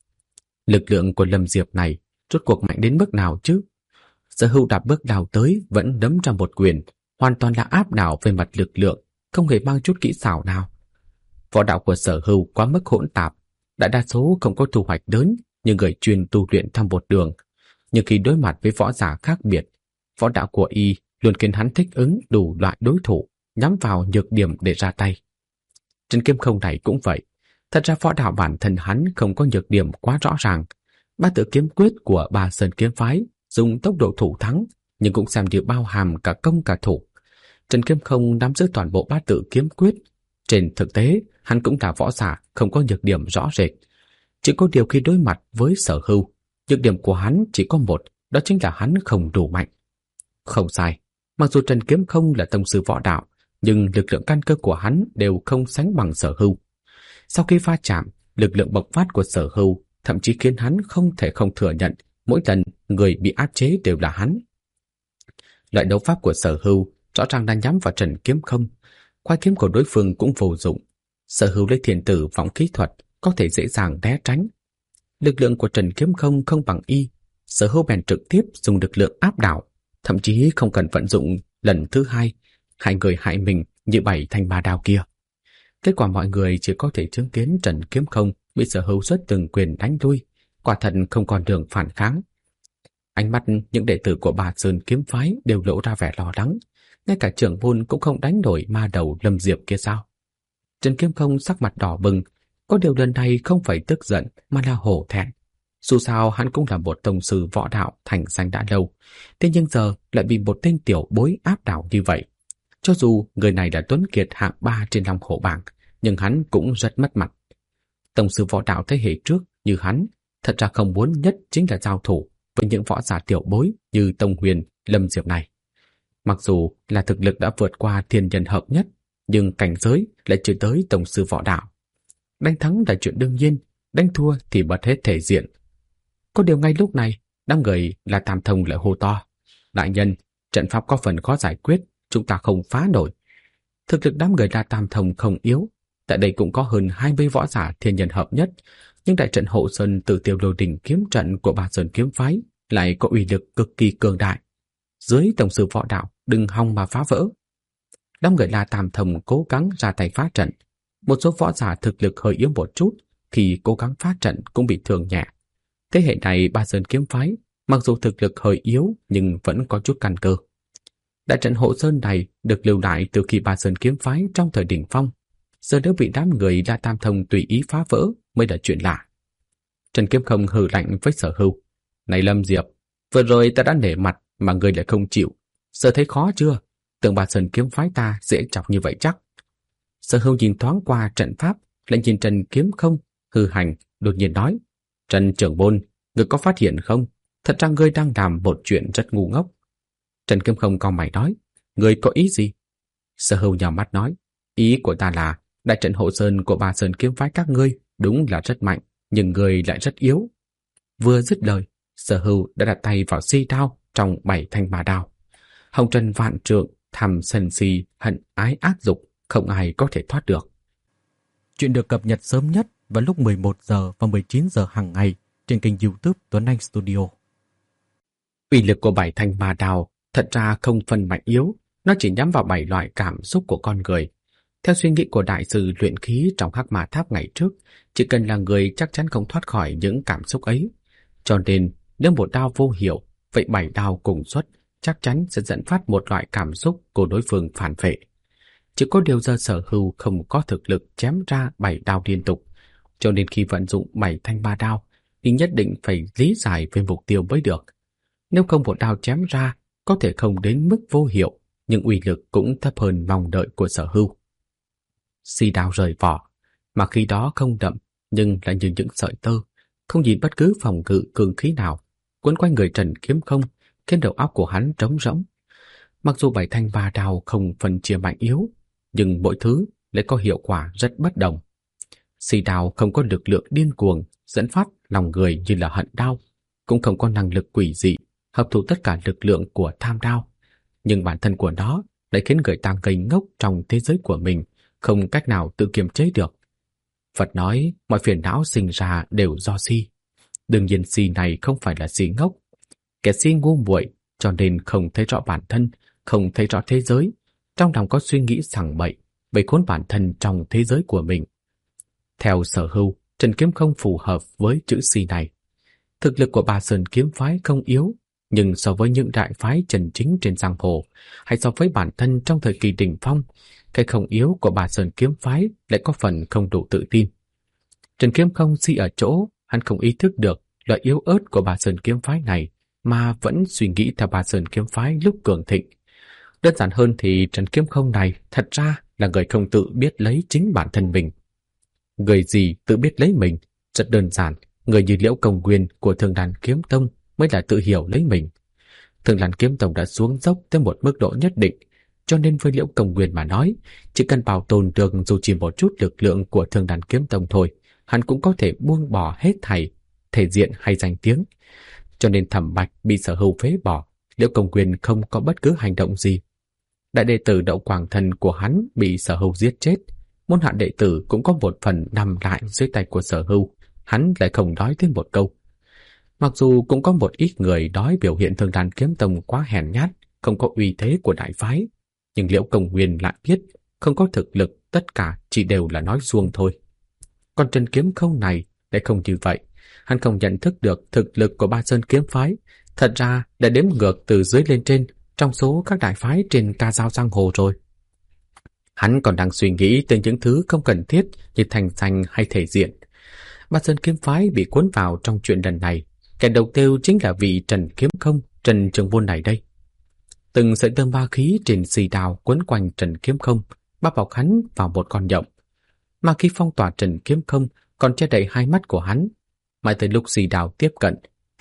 Lực lượng của Lâm Diệp này rốt cuộc mạnh đến mức nào chứ? Sở Hưu đạp bước đào tới vẫn đấm ra một quyền, hoàn toàn là áp đảo về mặt lực lượng, không hề mang chút kỹ xảo nào. Võ đạo của Sở Hưu quá mức hỗn tạp, đại đa số không có thu hoạch lớn như người chuyên tu luyện theo một đường. Nhưng khi đối mặt với võ giả khác biệt, võ đạo của y luôn khiến hắn thích ứng đủ loại đối thủ, nhắm vào nhược điểm để ra tay. Trần Kiếm Không này cũng vậy. Thật ra võ đạo bản thân hắn không có nhược điểm quá rõ ràng. Bát Tự kiếm quyết của Ba Sơn kiếm phái dùng tốc độ thủ thắng, nhưng cũng xem như bao hàm cả công cả thủ. Trần Kiếm Không nắm giữ toàn bộ Bát Tự kiếm quyết. Trên thực tế, hắn cũng là võ giả không có nhược điểm rõ rệt. Chỉ có điều khi đối mặt với Sở Hưu, nhược điểm của hắn chỉ có một, đó chính là hắn không đủ mạnh. Không sai, mặc dù Trần Kiếm Không là tông sư võ đạo, nhưng lực lượng căn cơ của hắn đều không sánh bằng Sở Hưu. Sau khi va chạm, lực lượng bộc phát của Sở Hưu thậm chí khiến hắn không thể không thừa nhận mỗi lần người bị áp chế đều là hắn. Loại đấu pháp của Sở Hưu rõ ràng đang nhắm vào Trần Kiếm Không. Khoái kiếm của đối phương cũng vô dụng. Sở Hưu lấy thiên tử vọng khí thuật có thể dễ dàng né tránh. Lực lượng của Trần Kiếm Không không bằng y, Sở Hưu bèn trực tiếp dùng lực lượng áp đảo, thậm chí không cần vận dụng lần thứ hai, hại người hại mình như 7 thanh ma đao kia. Kết quả mọi người chỉ có thể chứng kiến Trần Kiếm Không bị Sở Hưu xuất từng quyền đánh lui, quả thật không còn đường phản kháng. Ánh mắt những đệ tử của Ba Sơn kiếm phái đều lộ ra vẻ lo lắng, ngay cả trưởng môn cũng không đánh nổi ma đầu Lâm Diệp kia sao? Trần Kiếm Không sắc mặt đỏ bừng, có điều lần này không phải tức giận mà là hổ thẹn. Dù sao hắn cũng là một tông sư võ đạo thành danh đã lâu, thế nhưng giờ lại bị một tên tiểu bối áp đảo như vậy. Cho dù người này là tuấn kiệt hạng 3 trên Long Hổ bảng, nhưng hắn cũng rất mất mặt. Tông sư võ đạo thế hệ trước như hắn, thật ra không muốn nhất chính là giao thủ, với những võ giả tiểu bối như Tông Huyền, Lâm Diệp này. Mặc dù là thực lực đã vượt qua thiên nhân hợp nhất, nhưng cảnh giới lại chưa tới tổng sư võ đạo. Đánh thắng là chuyện đương nhiên, đánh thua thì bật hết thể diện. Có điều ngay lúc này, đám người là Tam Thông lại hô to: đại nhân, trận pháp có phần khó giải quyết, chúng ta không phá nổi. Thực lực đám người là Tam Thông không yếu, tại đây cũng có hơn 20 võ giả thiên nhân hợp nhất, nhưng đại trận hộ sơn Tử Tiêu Lôi Đỉnh kiếm trận của Ba Sơn kiếm phái lại có uy lực cực kỳ cường đại. Dưới tổng sư võ đạo, đừng hòng mà phá vỡ. Đám người La Tam Thông cố gắng ra tay phá trận. Một số võ giả thực lực hơi yếu một chút, khi cố gắng phá trận cũng bị thương nhẹ. Thế hệ này Ba Sơn kiếm phái, mặc dù thực lực hơi yếu nhưng vẫn có chút căn cơ. Đại trận hộ sơn này được lưu lại từ khi Ba Sơn kiếm phái trong thời đỉnh phong, giờ đã bị đám người La Tam Thông tùy ý phá vỡ mới là chuyện lạ. Trần Kiếm Không hừ lạnh với Sở Hưu: này Lâm Diệp, vừa rồi ta đã nể mặt mà ngươi lại không chịu, giờ thấy khó chưa? Tưởng Ba Sơn kiếm phái ta dễ chọc như vậy chắc? Sở Hưu nhìn thoáng qua trận pháp, lại nhìn Trần Kiếm Không hừ hành, đột nhiên nói: Trần trưởng môn, ngươi có phát hiện không? Thật ra ngươi đang làm một chuyện rất ngu ngốc. Trần Kiếm Không cau mày nói: ngươi có ý gì? Sở Hưu nhào mắt nói: ý của ta là đại trận hộ sơn của Ba Sơn kiếm phái các ngươi đúng là rất mạnh, nhưng ngươi lại rất yếu. Vừa dứt lời, Sở Hưu đã đặt tay vào si đao trong 7 thanh ma đao. Hồng trần vạn trượng, tham sân si, hận ái ác dục, không ai có thể thoát được. Chuyện được cập nhật sớm nhất vào lúc 11 giờ và 19 giờ hàng ngày trên kênh YouTube Tuấn Anh Studio. Uy lực của 7 thanh ma đao thật ra không phân mạnh yếu, nó chỉ nhắm vào 7 loại cảm xúc của con người. Theo suy nghĩ của đại sư luyện khí trong Hắc Ma Tháp ngày trước, chỉ cần là người chắc chắn không thoát khỏi những cảm xúc ấy. Cho nên, nếu một đao vô hiệu, vậy 7 đao cùng xuất chắc chắn sẽ dẫn phát một loại cảm xúc của đối phương phản vệ. Chỉ có điều giờ Sở Hưu không có thực lực chém ra 7 đao liên tục, cho nên khi vận dụng 7 thanh ma đao, thì nhất định phải lý giải về mục tiêu mới được. Nếu không một đao chém ra, có thể không đến mức vô hiệu, nhưng uy lực cũng thấp hơn mong đợi của Sở Hưu. Si đao rời vỏ, mà khi đó không đậm, nhưng lại như những sợi tơ, không nhìn bất cứ phòng ngự cường khí nào, quấn quanh người Trần Kiếm Không, khiến đầu óc của hắn trống rỗng. Mặc dù 7 thanh ma đao không phân chia mạnh yếu, nhưng mỗi thứ lại có hiệu quả rất bất đồng. Si đao không có lực lượng điên cuồng dẫn phát lòng người như là hận đao, cũng không có năng lực quỷ dị hấp thụ tất cả lực lượng của tham đao, nhưng bản thân của nó lại khiến người ta ngây ngốc trong thế giới của mình, không cách nào tự kiềm chế được. Phật nói mọi phiền não sinh ra đều do si. Đương nhiên si này không phải là si ngốc. Kẻ si ngu muội cho nên không thấy rõ bản thân, không thấy rõ thế giới, trong lòng có suy nghĩ sằng bậy, bày khốn bản thân trong thế giới của mình. Theo Sở Hưu, Trần Kiếm Không phù hợp với chữ si này. Thực lực của Ba Sơn kiếm phái không yếu, nhưng so với những đại phái chân chính trên giang hồ, hay so với bản thân trong thời kỳ đỉnh phong, cái không yếu của Ba Sơn kiếm phái lại có phần không đủ tự tin. Trần Kiếm Không si ở chỗ hắn không ý thức được loại yếu ớt của Ba Sơn kiếm phái này, mà vẫn suy nghĩ theo Ba Sơn kiếm phái lúc cường thịnh. Đơn giản hơn thì Trần Kiếm Không này thật ra là người không tự biết lấy chính bản thân mình. Người gì tự biết lấy mình? Rất đơn giản, người như Liễu Công Nguyên của Thương Đàn Kiếm Tông mới là tự hiểu lấy mình. Thương Đàn Kiếm Tông đã xuống dốc tới một mức độ nhất định, cho nên với Liễu Công Nguyên mà nói, chỉ cần bảo tồn được dù chỉ một chút lực lượng của Thương Đàn Kiếm Tông thôi, hắn cũng có thể buông bỏ hết thảy, thể diện hay danh tiếng. Cho nên Thẩm Bạch bị Sở Hưu phế bỏ, Liễu Công Nguyên không có bất cứ hành động gì. Đại đệ tử Đậu Quảng Thần của hắn bị Sở Hưu giết chết, môn hạ đệ tử cũng có một phần nằm lại dưới tay của Sở Hưu, hắn lại không nói thêm một câu. Mặc dù cũng có một ít người nói biểu hiện Thương Đàn Kiếm Tông quá hèn nhát, không có uy thế của đại phái, nhưng Liễu Công Nguyên lại biết không có thực lực, tất cả chỉ đều là nói suông thôi. Còn Trần Kiếm Không này lại không như vậy, hắn không nhận thức được thực lực của Ba Sơn kiếm phái, thật ra đã đếm ngược từ dưới lên trên trong số các đại phái trên ca dao giang hồ rồi. Hắn còn đang suy nghĩ tới những thứ không cần thiết như thành danh hay thể diện. Ba Sơn kiếm phái bị cuốn vào trong chuyện lần này, kẻ đầu tiêu chính là vị Trần Kiếm Không, Trần Trường Môn này đây. Từng sợi tơ ma khí trên xì đào quấn quanh Trần Kiếm Không, bao bọc hắn vào một con nhộng. Ma khí phong tỏa Trần Kiếm Không còn che đậy hai mắt của hắn. Mãi tới lúc xì đào tiếp cận,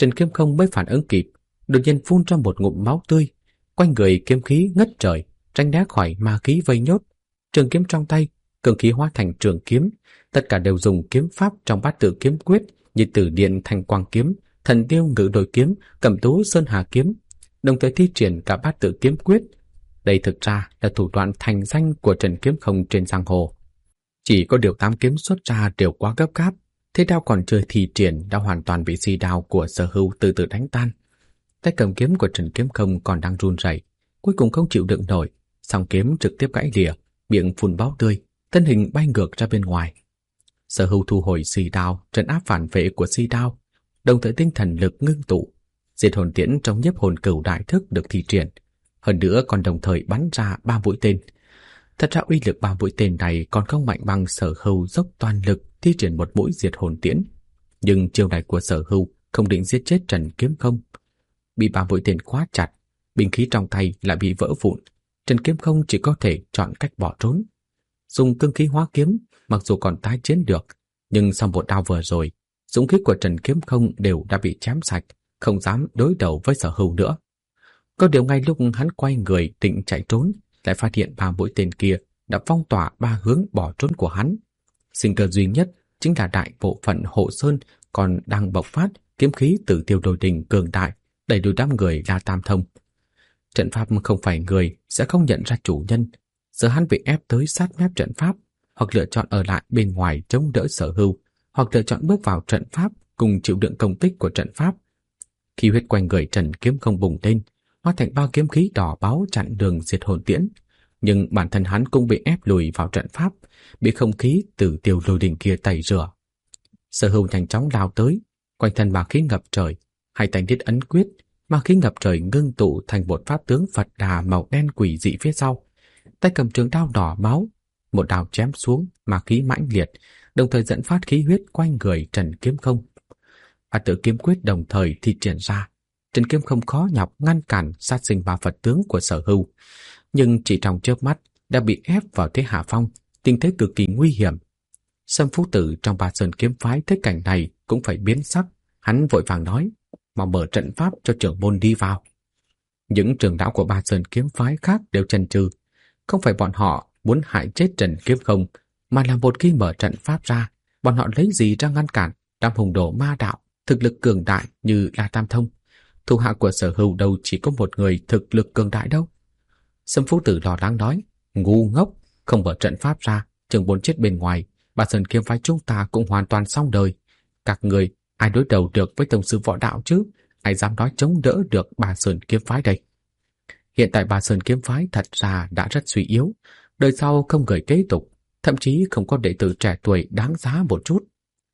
Trần Kiếm Không mới phản ứng kịp, đột nhiên phun ra một ngụm máu tươi, quanh người kiếm khí ngất trời, tránh né khỏi ma khí vây nhốt. Trường kiếm trong tay, cường khí hóa thành trường kiếm, tất cả đều dùng kiếm pháp trong Bát Tự Kiếm Quyết như Tử Điện Thanh Quang Kiếm, Thần Tiêu Ngự Đôi Kiếm, Cẩm Tú Sơn Hà Kiếm, đồng thời thi triển cả Bát Tự Kiếm Quyết. Đây thực ra là thủ đoạn thành danh của Trần Kiếm Không trên giang hồ. Chỉ có điều 8 kiếm xuất ra đều quá gấp gáp, thế đao còn chưa thi triển đã hoàn toàn bị si đao của Sở Hưu từ từ đánh tan. Tay cầm kiếm của Trần Kiếm Không còn đang run rẩy, cuối cùng không chịu đựng nổi, song kiếm trực tiếp gãy lìa, miệng phun máu tươi, thân hình bay ngược ra bên ngoài. Sở Hưu thu hồi si đao, trấn áp phản vệ của si đao, đồng thời tinh thần lực ngưng tụ, diệt hồn tiễn trong Nhiếp Hồn Cửu đại thức được thi triển, hơn nữa còn đồng thời bắn ra 3 mũi tên. Thật ra uy lực 3 mũi tên này còn không mạnh bằng Sở Hưu dốc toàn lực thi triển một mũi diệt hồn tiễn, nhưng chiêu này của Sở Hưu không định giết chết Trần Kiếm Không. Bị 3 mũi tên khóa chặt, binh khí trong tay lại bị vỡ vụn, Trần Kiếm Không chỉ có thể chọn cách bỏ trốn. Dùng cương khí hóa kiếm, mặc dù còn tái chiến được, nhưng sau một đao vừa rồi, dũng khí của Trần Kiếm Không đều đã bị chém sạch, không dám đối đầu với Sở Hưu nữa. Có điều ngay lúc hắn quay người định chạy trốn, lại phát hiện 3 mũi tên kia đã phong tỏa 3 hướng bỏ trốn của hắn. Sinh cơ duy nhất chính là đại bộ phận Hộ Sơn còn đang bộc phát kiếm khí từ Tiêu Đôi Đình cường đại, đẩy đuổi đám người La Tam Thông. Trận pháp không phải người sẽ không nhận ra chủ nhân, giờ hắn bị ép tới sát mép trận pháp, hoặc lựa chọn ở lại bên ngoài chống đỡ Sở Hưu, hoặc lựa chọn bước vào trận pháp cùng chịu đựng công kích của trận pháp. Khí huyết quanh người Trần Kiếm Không bùng lên, hóa thành 3 kiếm khí đỏ báu chặn đường diệt hồn tiễn, nhưng bản thân hắn cũng bị ép lùi vào trận pháp, bị không khí từ Tiêu Đôi Đình kia tẩy rửa. Sở Hưu nhanh chóng lao tới, quanh thân ma khí ngập trời, hai tay niết ấn quyết, ma khí ngập trời ngưng tụ thành một pháp tướng Phật Đà màu đen quỷ dị phía sau. Tay cầm trường đao đỏ máu, một đao chém xuống, ma khí mãnh liệt, đồng thời dẫn phát khí huyết quanh người Trần Kiếm Không. Bát Tự Kiếm Quyết đồng thời thi triển ra, Trần Kiếm Không khó nhọc ngăn cản sát sinh 3 Phật tướng của Sở Hưu, nhưng chỉ trong chớp mắt đã bị ép vào thế hạ phong, tình thế cực kỳ nguy hiểm. Sâm Phú Tử trong Ba Sơn kiếm phái thấy cảnh này cũng phải biến sắc, hắn vội vàng nói: "Mau mở trận pháp cho trưởng môn đi vào." Những trưởng lão của Ba Sơn kiếm phái khác đều chần chừ, không phải bọn họ muốn hại chết Trần Kiếm Không, mà là một khi mở trận pháp ra, bọn họ lấy gì ra ngăn cản đám hùng đồ ma đạo thực lực cường đại như La Tam Thông. Thủ hạ của Sở Hưu đâu chỉ có một người thực lực cường đại đâu. Sâm Phú Tử lo lắng nói: "Ngu ngốc, không mở trận pháp ra, trưởng môn chết bên ngoài, Ba Sơn kiếm phái chúng ta cũng hoàn toàn xong đời. Các người ai đối đầu được với tông sư võ đạo chứ? Ai dám nói chống đỡ được Ba Sơn kiếm phái đây?" Hiện tại Ba Sơn kiếm phái thật ra đã rất suy yếu, đời sau không người kế tục, thậm chí không có đệ tử trẻ tuổi đáng giá một chút.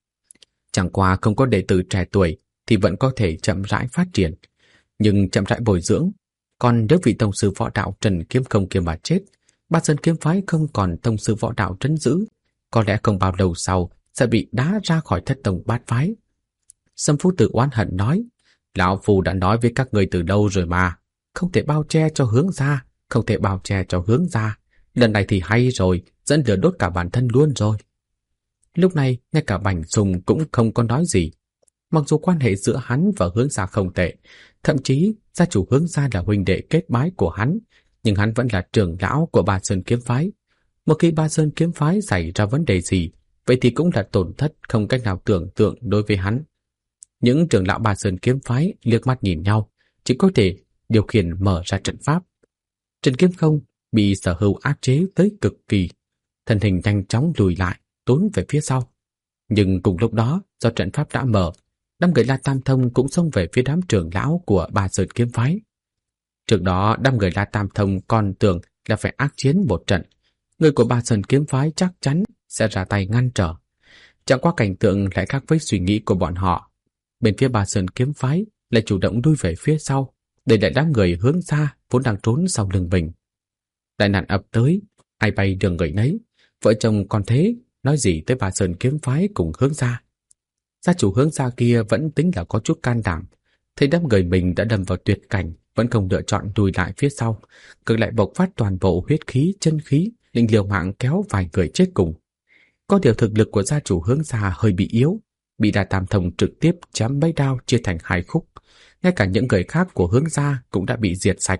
Chẳng qua không có đệ tử trẻ tuổi thì vẫn có thể chậm rãi phát triển, nhưng chậm rãi bồi dưỡng. Còn nếu vị tông sư võ đạo Trần Kiếm Không kia mà chết, Ba Sơn kiếm phái không còn tông sư võ đạo trấn giữ, có lẽ không bao lâu sau sẽ bị đá ra khỏi thất tông bát phái. Sâm Phú Tử oán hận nói: "Lão Phu đã nói với các người từ lâu rồi mà, không thể bao che cho hướng ra, không thể bao che cho hướng ra. Lần này thì hay rồi, dẫn lửa đốt cả bản thân luôn rồi." Lúc này, ngay cả Bành Sùng cũng không có nói gì. Mặc dù quan hệ giữa hắn và Hướng Gia không tệ, thậm chí gia chủ Hướng Gia là huynh đệ kết bái của hắn, nhưng hắn vẫn là trưởng lão của Ba Sơn kiếm phái. Một khi Ba Sơn kiếm phái xảy ra vấn đề gì, vậy thì cũng là tổn thất không cách nào tưởng tượng đối với hắn. Những trưởng lão Ba Sơn kiếm phái liếc mắt nhìn nhau, chỉ có thể điều khiển mở ra trận pháp. Trần Kiếm Không bị Sở Hưu áp chế tới cực kỳ, thân hình nhanh chóng lùi lại, trốn về phía sau. Nhưng cùng lúc đó, do trận pháp đã mở, đám người La Tam Thông cũng xông về phía đám trưởng lão của Ba Sơn kiếm phái. Trước đó, đám người La Tam Thông còn tưởng là phải ác chiến một trận, người của Ba Sơn kiếm phái chắc chắn sẽ ra tay ngăn trở. Chẳng qua cảnh tượng lại khác với suy nghĩ của bọn họ. Bên phía Ba Sơn kiếm phái lại chủ động lui về phía sau, để lại đám người Hướng Gia vốn đang trốn sau lưng mình. Đại nạn ập tới, ai bay đường người nấy, vợ chồng còn thế, nói gì tới Ba Sơn kiếm phái cùng Hướng Gia. Gia chủ Hướng Gia kia vẫn tính là có chút can đảm, thấy đám người mình đã đâm vào tuyệt cảnh, vẫn không lựa chọn lùi lại phía sau, ngược lại bộc phát toàn bộ huyết khí, chân khí, định liều mạng kéo vài người chết cùng. Có điều thực lực của gia chủ Hướng Gia hơi bị yếu, bị Đa Tam Thông trực tiếp chém mấy đao chia thành hai khúc. Ngay cả những người khác của Hướng gia cũng đã bị diệt sạch.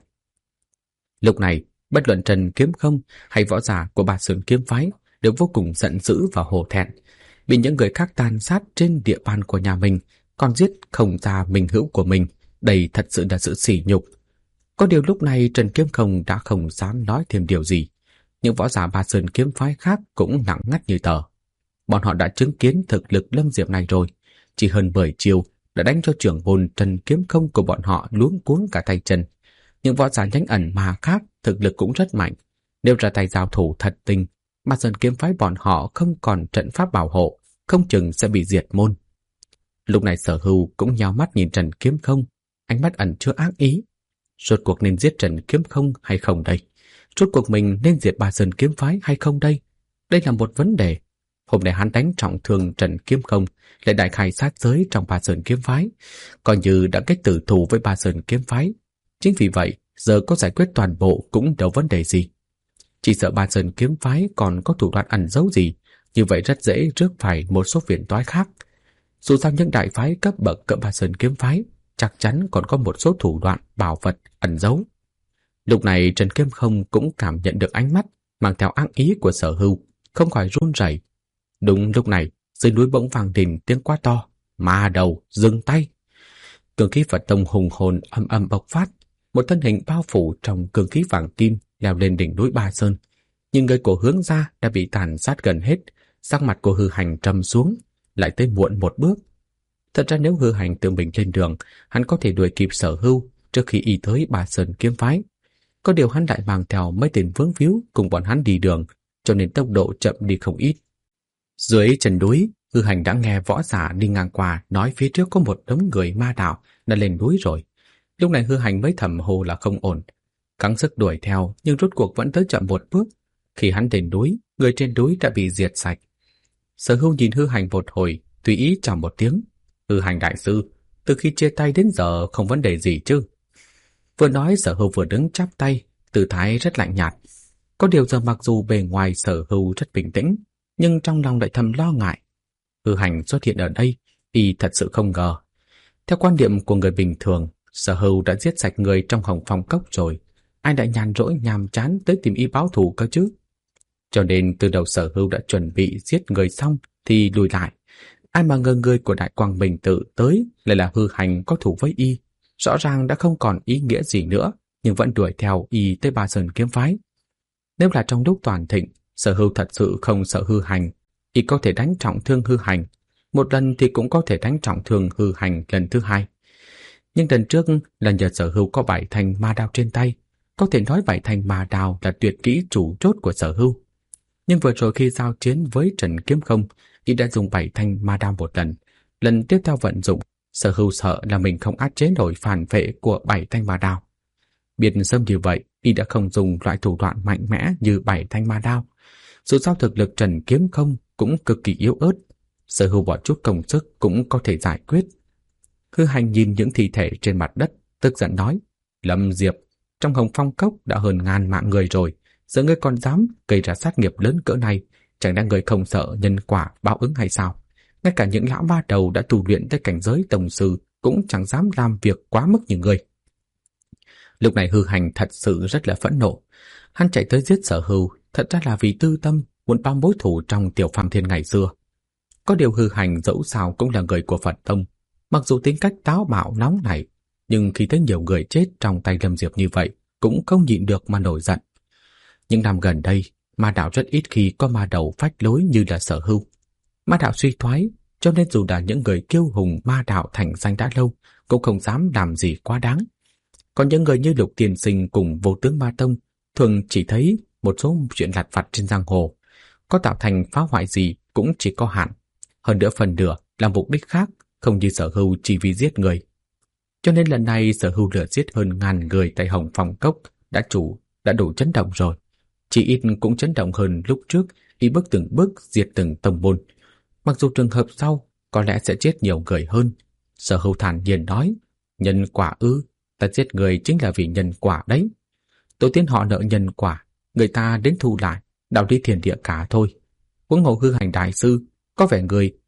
Lúc này, bất luận Trần Kiếm Không hay võ giả của Ba Sơn kiếm phái đều vô cùng giận dữ và hổ thẹn. Bị những người khác tàn sát trên địa bàn của nhà mình, còn giết không ra minh hữu của mình, đây thật sự là sự sỉ nhục. Có điều lúc này Trần Kiếm Không đã không dám nói thêm điều gì. Những võ giả Ba Sơn kiếm phái khác cũng lặng ngắt như tờ. Bọn họ đã chứng kiến thực lực Lâm Diệp này rồi. Chỉ hơn 10 chiêu đã đánh cho trưởng môn Trần Kiếm Không của bọn họ luống cuống cả tay chân. Những võ giả nhánh ẩn mà khác thực lực cũng rất mạnh. Nếu ra tay giao thủ thật tình, Ba Sơn kiếm phái bọn họ không còn trận pháp bảo hộ, không chừng sẽ bị diệt môn. Lúc này Sở Hưu cũng nhao mắt nhìn Trần Kiếm Không, ánh mắt ẩn chứa ác ý. Rốt cuộc nên giết Trần Kiếm Không hay không đây? Rốt cuộc mình nên diệt Ba Sơn kiếm phái hay không đây? Đây là một vấn đề. Hôm nay hắn đánh trọng thương Trần Kiếm Không, lại đại khai sát giới trong Ba Sơn kiếm phái, coi như đã kết tử thù với Ba Sơn kiếm phái. Chính vì vậy, giờ có giải quyết toàn bộ cũng đâu vấn đề gì. Chỉ sợ Ba Sơn kiếm phái còn có thủ đoạn ẩn giấu gì, như vậy rất dễ rước phải một số phiền toái khác. Dù sao những đại phái cấp bậc cỡ Ba Sơn kiếm phái chắc chắn còn có một số thủ đoạn bảo vật ẩn giấu. Lúc này Trần Kiếm Không cũng cảm nhận được ánh mắt mang theo ác ý của Sở Hưu, không khỏi run rẩy. Đúng lúc này, dưới núi bỗng vang lên tiếng quá to: "Ma đầu, dừng tay!" Cường khí Phật tông hùng hồn âm âm bộc phát, một thân hình bao phủ trong cường khí vàng kim leo lên đỉnh núi Ba Sơn. Nhưng người của Hướng gia đã bị tàn sát gần hết, sắc mặt của Hư Hành trầm xuống, lại tới muộn một bước. Thật ra nếu Hư Hành tự mình lên đường, hắn có thể đuổi kịp Sở Hưu trước khi y tới Ba Sơn kiếm phái. Có điều hắn lại mang theo mấy tên vướng víu cùng bọn hắn đi đường, cho nên tốc độ chậm đi không ít. Dưới chân núi, Hư Hành đã nghe võ giả đi ngang qua nói phía trước có một đống người ma đạo đã lên núi rồi. Lúc này Hư Hành mới thầm hồ là không ổn, gắng sức đuổi theo nhưng rốt cuộc vẫn tới chậm một bước. Khi hắn đến núi, người trên núi đã bị diệt sạch. Sở Hưu nhìn Hư Hành một hồi, tùy ý chào một tiếng: "Hư Hành đại sư, từ khi chia tay đến giờ không vấn đề gì chứ?" Vừa nói Sở Hưu vừa đứng chắp tay, tư thái rất lạnh nhạt. Có điều giờ mặc dù bề ngoài Sở Hưu rất bình tĩnh, nhưng trong lòng lại thầm lo ngại. Hư Hành xuất hiện ở đây, y thật sự không ngờ. Theo quan điểm của người bình thường, Sở Hưu đã giết sạch người trong Hồng Phong Cốc rồi, ai đã nhàn rỗi nhàm chán tới tìm y báo thù cơ chứ? Cho nên từ đầu Sở Hưu đã chuẩn bị giết người xong thì lùi lại. Ai mà ngờ người của Đại Quang Bình Tự tới lại là Hư Hành có thù với y, rõ ràng đã không còn ý nghĩa gì nữa, nhưng vẫn đuổi theo y tới Ba Sơn kiếm phái. Nếu là trong lúc toàn thịnh, Sở Hưu thật sự không sợ Hư Hành, y có thể đánh trọng thương Hư Hành một lần thì cũng có thể đánh trọng thương Hư Hành lần thứ hai. Nhưng lần trước là nhờ Sở Hưu có 7 thanh ma đao trên tay, có thể nói 7 thanh ma đao là tuyệt kỹ chủ chốt của Sở Hưu. Nhưng vừa rồi khi giao chiến với Trần Kiếm Không, y đã dùng 7 thanh ma đao một lần. Lần tiếp theo vận dụng, Sở Hưu sợ là mình không áp chế nổi phản vệ của 7 thanh ma đao. Biết sớm như vậy, y đã không dùng loại thủ đoạn mạnh mẽ như 7 thanh ma đao. Dù sao thực lực Trần Kiếm Không cũng cực kỳ yếu ớt, Sở Hưu bỏ chút công sức cũng có thể giải quyết. Hư Hành nhìn những thi thể trên mặt đất, tức giận nói: "Lâm Diệp, trong Hồng Phong Cốc đã hơn 1000 mạng người rồi, giờ ngươi còn dám gây ra sát nghiệp lớn cỡ này, chẳng lẽ ngươi không sợ nhân quả báo ứng hay sao? Ngay cả những lão ma đầu đã tu luyện tới cảnh giới tổng sư cũng chẳng dám làm việc quá mức như ngươi." Lúc này Hư Hành thật sự rất là phẫn nộ. Hắn chạy tới giết Sở Hưu thật ra là vì tư tâm muốn báo mối thù trong Tiểu Phàm Thiên ngày xưa. Có điều Hư Hành dẫu sao cũng là người của Phật tông, mặc dù tính cách táo bạo nóng nảy, nhưng khi thấy nhiều người chết trong tay Lâm Diệp như vậy cũng không nhịn được mà nổi giận. Những năm gần đây, ma đạo rất ít khi có ma đầu phách lối như là Sở Hưu. Ma đạo suy thoái, cho nên dù là những người kiêu hùng ma đạo thành danh đã lâu cũng không dám làm gì quá đáng. Còn những người như Lục Tiên Sinh cùng Vô Tướng Ma Tông thường chỉ thấy một số chuyện lặt vặt trên giang hồ, có tạo thành phá hoại gì cũng chỉ có hạn. Hơn nữa phần nửa là mục đích khác, không như Sở Hưu chỉ vì giết người. Cho nên lần này Sở Hưu lừa giết hơn 1000 người tại Hồng Phong Cốc đã đủ chấn động rồi. Chỉ ít cũng chấn động hơn lúc trước y bước từng bước diệt từng tông môn. Mặc dù trường hợp sau có lẽ sẽ chết nhiều người hơn. Sở Hưu thản nhiên nói: "Nhân quả ư? Ta giết người chính là vì nhân quả đấy. Tổ tiên họ nợ nhân quả, người ta đến thu lại, đạo lý thiên địa cả thôi. Huống hồ Hư Hành đại sư, có vẻ người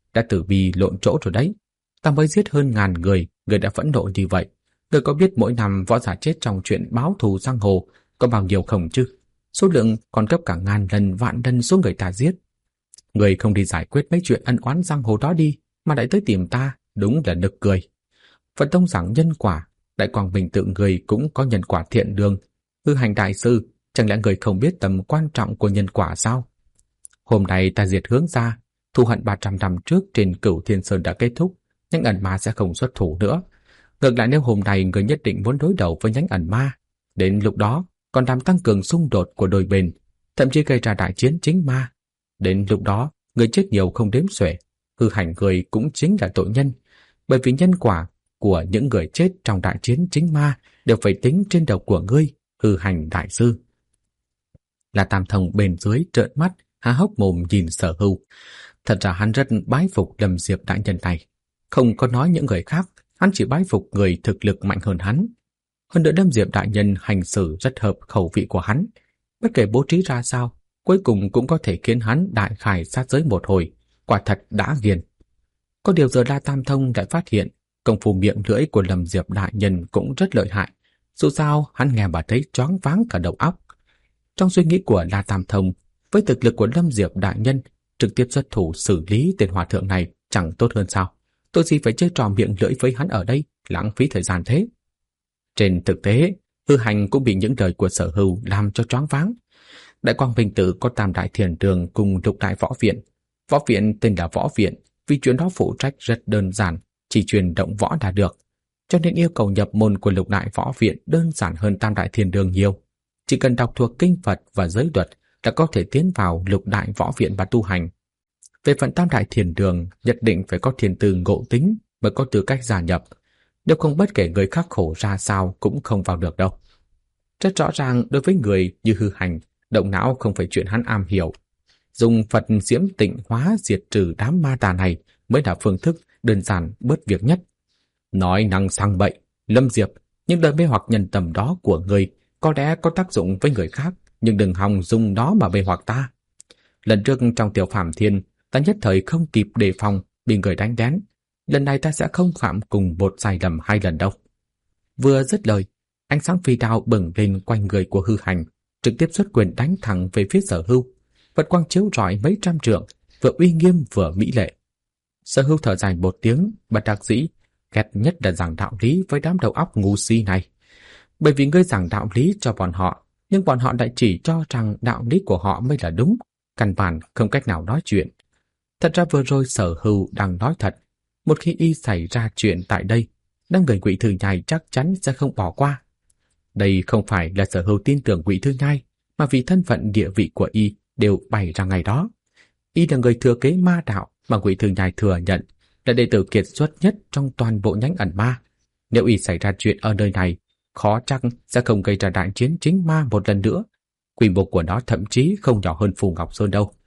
đã tử vi lộn chỗ rồi đấy. Ta mới giết hơn 1000 người, người đã phẫn nộ như vậy. Người có biết mỗi năm võ giả chết trong chuyện báo thù giang hồ có bao nhiêu không chứ? Số lượng còn gấp cả 1000 lần vạn lần số người ta giết. Người không đi giải quyết mấy chuyện ân oán giang hồ đó đi, mà lại tới tìm ta, đúng là nực cười. Phật tông giảng nhân quả, Đại Quang Minh tự người cũng có nhân quả thiện lương. Hư Hành đại sư, chẳng lẽ người không biết tầm quan trọng của nhân quả sao? Hôm nay ta diệt Hướng gia, thù hận 300 năm trước trên Cửu Thiên Sơn đã kết thúc, nhánh ẩn ma sẽ không xuất thủ nữa. Ngược lại nếu hôm nay người nhất định muốn đối đầu với nhánh ẩn ma, đến lúc đó còn làm tăng cường xung đột của đôi bên, thậm chí gây ra đại chiến chính ma. Đến lúc đó, người chết nhiều không đếm xuể, Hư Hành người cũng chính là tội nhân, bởi vì nhân quả của những người chết trong đại chiến chính ma đều phải tính trên đầu của ngươi, Hư Hành đại sư. Là Tam Thông bên dưới trợn mắt, há hốc mồm nhìn Sở Hưu. Thật ra hắn rất bái phục Lâm Diệp đại nhân này. Không có nói những người khác, hắn chỉ bái phục người thực lực mạnh hơn hắn. Hơn nữa Lâm Diệp đại nhân hành xử rất hợp khẩu vị của hắn. Bất kể bố trí ra sao, cuối cùng cũng có thể khiến hắn đại khai sát giới một hồi. Quả thật đã ghiền. Có điều giờ La Tam Thông lại phát hiện công phu miệng lưỡi của Lâm Diệp đại nhân cũng rất lợi hại. Dù sao hắn nghe bà thấy choáng váng cả đầu óc. Trong suy nghĩ của La Tam Thông, với thực lực của Lâm Diệp đại nhân, trực tiếp xuất thủ xử lý tên hòa thượng này chẳng tốt hơn sao? Tôi gì phải chơi trò miệng lưỡi với hắn ở đây, lãng phí thời gian thế. Trên thực tế, Hư Hành cũng bị những lời của Sở Hưu làm cho choáng váng. Đại Quang Minh Tự có Tam Đại Thiền Đường cùng Lục Đại Võ Viện. Võ Viện tên là Võ Viện vì chuyện đó phụ trách rất đơn giản, chỉ truyền động võ là được. Cho nên yêu cầu nhập môn của Lục Đại Võ Viện đơn giản hơn Tam Đại Thiền Đường nhiều. Chỉ cần đọc thuộc kinh Phật và giới luật là có thể tiến vào Lục Đại Võ Viện và tu hành. Về phần Tam Đại Thiền Đường, nhất định phải có thiền tư ngộ tính mới có tư cách gia nhập. Nếu không bất kể người khắc khổ ra sao cũng không vào được đâu. Rất rõ ràng đối với người như Hư Hành, động não không phải chuyện hắn am hiểu. Dùng Phật diễm tịnh hóa diệt trừ đám ma tà này mới là phương thức đơn giản bớt việc nhất. Nói năng sang bậy, Lâm Diệp, những lời mê hoặc nhân tâm đó của người có lẽ có tác dụng với người khác, nhưng đừng hòng dùng nó mà mê hoặc ta. Lần trước trong Tiểu Phàm Thiên, ta nhất thời không kịp đề phòng, bị người đánh đén. Lần này ta sẽ không phạm cùng một sai lầm 2 lần đâu. Vừa dứt lời, ánh sáng phi đao bừng lên quanh người của Hư Hành, trực tiếp xuất quyền đánh thẳng về phía Sở Hưu. Vật quang chiếu rọi mấy trăm trượng, vừa uy nghiêm vừa mỹ lệ. Sở Hưu thở dài một tiếng, bất đắc dĩ, ghét nhất là giảng đạo lý với đám đầu óc ngu si này. Bởi vì ngươi giảng đạo lý cho bọn họ, nhưng bọn họ lại chỉ cho rằng đạo lý của họ mới là đúng, căn bản không cách nào nói chuyện. Thật ra vừa rồi Sở Hưu đang nói thật, một khi y xảy ra chuyện tại đây, đám người Ngụy Thư Nhai chắc chắn sẽ không bỏ qua. Đây không phải là Sở Hưu tin tưởng Ngụy Thư Nhai, mà vì thân phận địa vị của y đều bày ra ngày đó. Y là người thừa kế ma đạo mà Ngụy Thư Nhai thừa nhận là đệ tử kiệt xuất nhất trong toàn bộ nhánh ẩn ma. Nếu y xảy ra chuyện ở nơi này, khó chắc sẽ không gây ra đại chiến chính ma một lần nữa. Quy mô của nó thậm chí không nhỏ hơn Phù Ngọc Sơn đâu.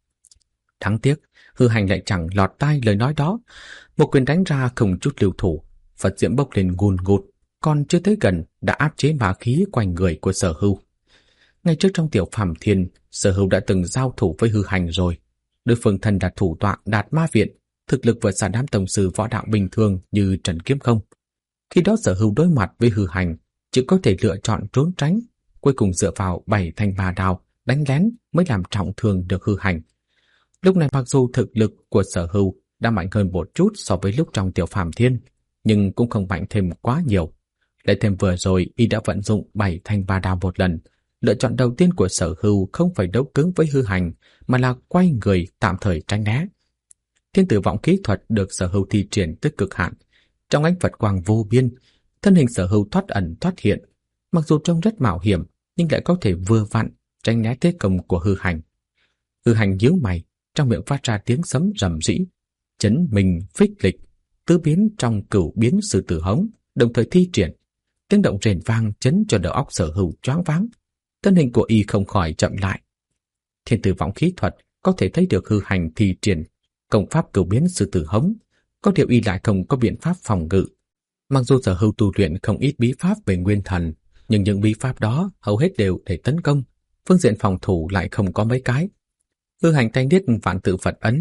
Đáng tiếc, Hư Hành lại chẳng lọt tai lời nói đó. Một quyền đánh ra không chút lưu thủ, Phật diễm bốc lên ngùn ngụt, còn chưa tới gần đã áp chế ma khí quanh người của Sở Hưu. Ngay trước trong Tiểu Phàm Thiên, Sở Hưu đã từng giao thủ với Hư Hành rồi. Đối phương thân là thủ tọa Đạt Ma Viện, thực lực vượt xa đám tông sư võ đạo bình thường như Trần Kiếm Không. Khi đó Sở Hưu đối mặt với Hư Hành, chỉ có thể lựa chọn trốn tránh, cuối cùng dựa vào 7 thanh ba đao đánh lén mới làm trọng thương được Hư Hành. Lúc này mặc dù thực lực của Sở Hưu đã mạnh hơn một chút so với lúc trong Tiểu Phàm Thiên, nhưng cũng không mạnh thêm quá nhiều. Lại thêm vừa rồi y đã vận dụng 7 thanh ba đao một lần. Lựa chọn đầu tiên của Sở Hưu không phải đấu cứng với Hư Hành, mà là quay người tạm thời tránh né. Thiên tử vọng khí thuật được Sở Hưu thi triển tới cực hạn. Trong ánh Phật quang vô biên, thân hình Sở Hưu thoát ẩn thoát hiện, mặc dù trông rất mạo hiểm, nhưng lại có thể vừa vặn tránh né thế công của Hư Hành. Hư Hành nhíu mày, trong miệng phát ra tiếng sấm rầm rĩ, chấn mình phích lịch, tứ biến trong cửu biến sư tử hống, đồng thời thi triển. Tiếng động rền vang chấn cho đầu óc Sở Hưu choáng váng. Thân hình của y không khỏi chậm lại. Thiên tử vọng khí thuật có thể thấy được Hư Hành thi triển công pháp cửu biến sư tử hống, có điều y lại không có biện pháp phòng ngự. Mặc dù Sở Hưu tu luyện không ít bí pháp về nguyên thần, nhưng những bí pháp đó hầu hết đều để tấn công, phương diện phòng thủ lại không có mấy cái. Hư Hành tay niết vạn tự Phật ấn,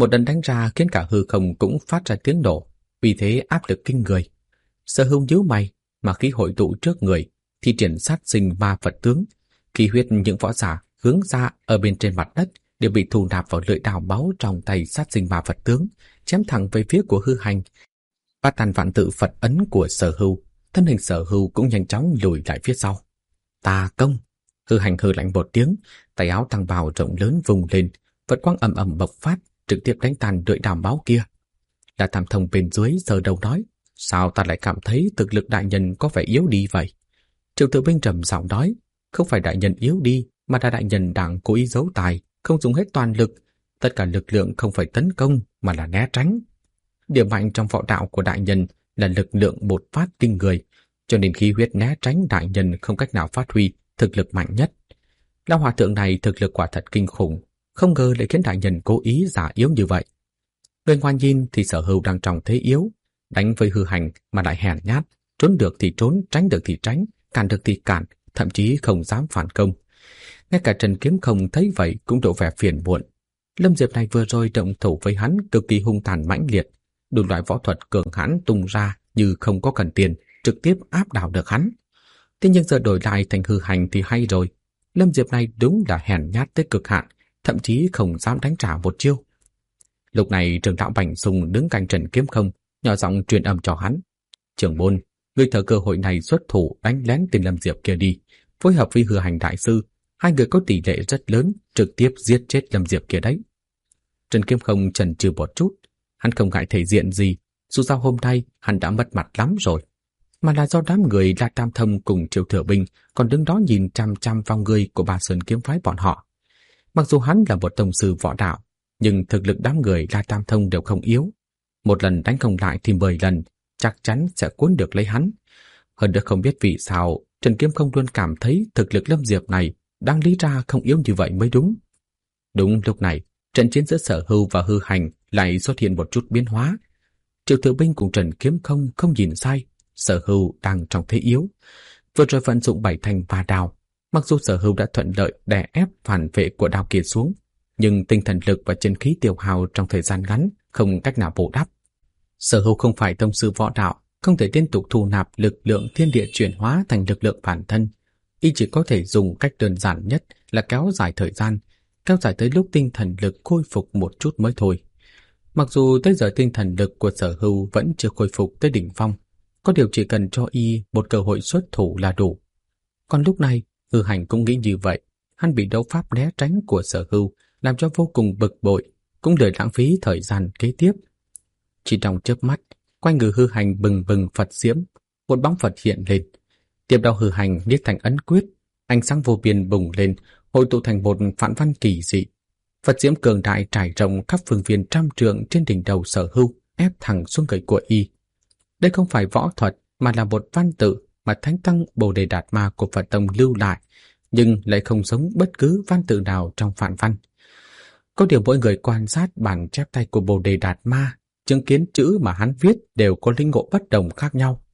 Một đòn đánh ra khiến cả hư không cũng phát ra tiếng nổ, vì thế áp lực kinh người. Sở Hưu nhíu mày, mà khí hội tụ trước người, thi triển sát sinh ma Phật tướng. Khí huyết những võ giả hướng ra ở bên trên mặt đất đều bị thu nạp vào lưỡi đao máu trong tay sát sinh ma Phật tướng, chém thẳng về phía của Hư Hành. Bát tàn vạn tự Phật ấn của Sở Hưu, thân hình Sở Hưu cũng nhanh chóng lùi lại phía sau. Ta công! Hư Hành hừ lạnh một tiếng, tay áo tăng bào rộng lớn vùng lên, Phật quang ầm ầm bộc phát, trực tiếp đánh tan lưỡi đao máu kia. La Tam Thông bên dưới giơ đầu nói, sao ta lại cảm thấy thực lực đại nhân có vẻ yếu đi vậy? Triệu Tử Binh trầm giọng nói, không phải đại nhân yếu đi, mà là đại nhân đang cố ý giấu tài, không dùng hết toàn lực. Tất cả lực lượng không phải tấn công, mà là né tránh. Điểm mạnh trong võ đạo của đại nhân là lực lượng bột phát kinh người, cho nên khí huyết né tránh đại nhân không cách nào phát huy thực lực mạnh nhất. Lão hòa thượng này thực lực quả thật kinh khủng, không ngờ lại khiến đại nhân cố ý giả yếu như vậy. Người ngoài nhìn thì Sở Hưu đang trong thế yếu, đánh với Hư Hành mà lại hèn nhát, trốn được thì trốn, tránh được thì tránh, cản được thì cản, thậm chí không dám phản công. Ngay cả Trần Kiếm Không thấy vậy cũng lộ vẻ phiền muộn. Lâm Diệp này vừa rồi động thủ với hắn cực kỳ hung tàn mãnh liệt, đủ loại võ thuật cường hãn tung ra như không có cần tiền, trực tiếp áp đảo được hắn. Thế nhưng giờ đổi lại thành Hư Hành thì hay rồi. Lâm Diệp này đúng là hèn nhát tới cực hạn, thậm chí không dám đánh trả một chiêu. Lúc này trưởng lão Bành Sùng đứng cạnh Trần Kiếm Không, nhỏ giọng truyền âm cho hắn. Trưởng môn, ngươi thờ cơ hội này xuất thủ đánh lén tên Lâm Diệp kia đi, phối hợp với Hư Hành đại sư, hai người có tỷ lệ rất lớn trực tiếp giết chết Lâm Diệp kia đấy. Trần Kiếm Không chần chừ một chút, hắn không ngại thể diện gì, dù sao hôm nay hắn đã mất mặt lắm rồi, mà là do đám người La Tam Thông cùng Triệu Thừa Binh còn đứng đó nhìn chăm chăm vào người của Ba Sơn kiếm phái bọn họ. Mặc dù hắn là một tông sư võ đạo, nhưng thực lực đám người La Tam Thông đều không yếu. Một lần đánh không lại thì 10 lần, chắc chắn sẽ cuốn được lấy hắn. Hơn nữa không biết vì sao Trần Kiếm Không luôn cảm thấy thực lực Lâm Diệp này đang lý ra không yếu như vậy mới đúng. Đúng lúc này, trận chiến giữa Sở Hưu và Hư Hành lại xuất hiện một chút biến hóa. Triệu Thừa Binh cùng Trần Kiếm Không không nhìn sai, Sở Hưu đang trong thế yếu. Vừa rồi vận dụng 7 thanh va đao, mặc dù Sở Hưu đã thuận lợi đè ép phản vệ của đao kia xuống, nhưng tinh thần lực và chân khí tiêu hao trong thời gian ngắn không cách nào bù đắp. Sở Hưu không phải tông sư võ đạo, không thể liên tục thu nạp lực lượng thiên địa chuyển hóa thành lực lượng bản thân. Y chỉ có thể dùng cách đơn giản nhất là kéo dài thời gian, kéo dài tới lúc tinh thần lực khôi phục một chút mới thôi. Mặc dù tới giờ tinh thần lực của Sở Hưu vẫn chưa khôi phục tới đỉnh phong, có điều chỉ cần cho y một cơ hội xuất thủ là đủ. Còn lúc này, Hư Hành cũng nghĩ như vậy, hắn bị đấu pháp né tránh của Sở Hưu làm cho vô cùng bực bội, cũng lười lãng phí thời gian kế tiếp. Chỉ trong chớp mắt, quanh người Hư Hành bừng bừng Phật diễm, một bóng Phật hiện lên. Tiếp đó Hư Hành niết thành ấn quyết, ánh sáng vô biên bùng lên, hội tụ thành một phản văn kỳ dị. Phật diễm cường đại trải rộng khắp phương viên trăm trượng trên đỉnh đầu Sở Hưu, ép thẳng xuống người của y. Đây không phải võ thuật mà là một văn tự mà Thánh Tăng Bồ Đề Đạt Ma của Phật Tông lưu lại, nhưng lại không giống bất cứ văn tự nào trong phản văn. Có điều mỗi người quan sát bản chép tay của Bồ Đề Đạt Ma, chứng kiến chữ mà hắn viết đều có lĩnh ngộ bất đồng khác nhau.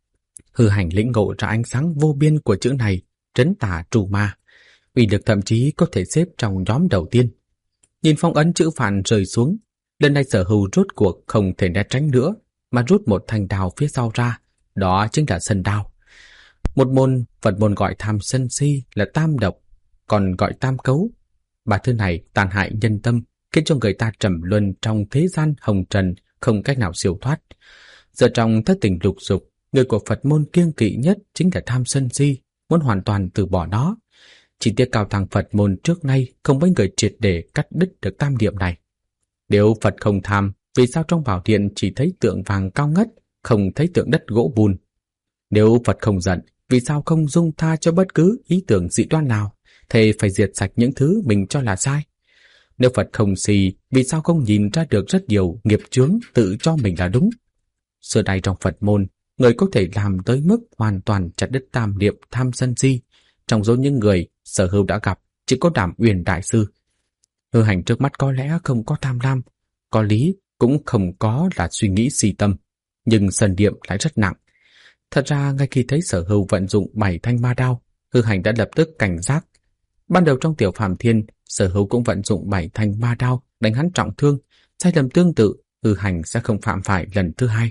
Hư Hành lĩnh ngộ ra ánh sáng vô biên của chữ này, trấn tà trù ma, uy lực thậm chí có thể xếp trong nhóm đầu tiên. Nhìn phong ấn chữ phản rơi xuống, lần này Sở Hưu rốt cuộc không thể né tránh nữa, mà rút một thanh đao phía sau ra, đó chính là sân đao. Một môn Phật môn gọi tham sân si là tam độc, còn gọi tam cấu. Ba thứ này tàn hại nhân tâm, khiến cho người ta trầm luân trong thế gian hồng trần, không cách nào siêu thoát. Giờ trong thất tình lục dục, người của Phật môn kiêng kỵ nhất chính là tham sân si, muốn hoàn toàn từ bỏ nó. Chỉ tiếc cao tăng Phật môn trước nay không mấy người triệt để cắt đứt được tam niệm này. Nếu Phật không tham, vì sao trong bảo điện chỉ thấy tượng vàng cao ngất, không thấy tượng đất gỗ bùn? Nếu Phật không giận, vì sao không dung tha cho bất cứ ý tưởng dị đoan nào, thề phải diệt sạch những thứ mình cho là sai? Nếu Phật không si, vì sao không nhìn ra được rất nhiều nghiệp chướng tự cho mình là đúng? Xưa nay trong Phật môn, người có thể làm tới mức hoàn toàn chặt đứt tam niệm tham sân si. Trong số những người Sở Hưu đã gặp, chỉ có Đàm Uyên đại sư. Hư Hành trước mắt có lẽ không có tham lam, có lý cũng không có là suy nghĩ si tâm, nhưng sân niệm lại rất nặng. Thật ra ngay khi thấy Sở Hưu vận dụng 7 thanh ma đao, Hư Hành đã lập tức cảnh giác. Ban đầu trong Tiểu Phàm Thiên, Sở Hưu cũng vận dụng 7 thanh ma đao đánh hắn trọng thương, sai lầm tương tự Hư Hành sẽ không phạm phải lần thứ hai.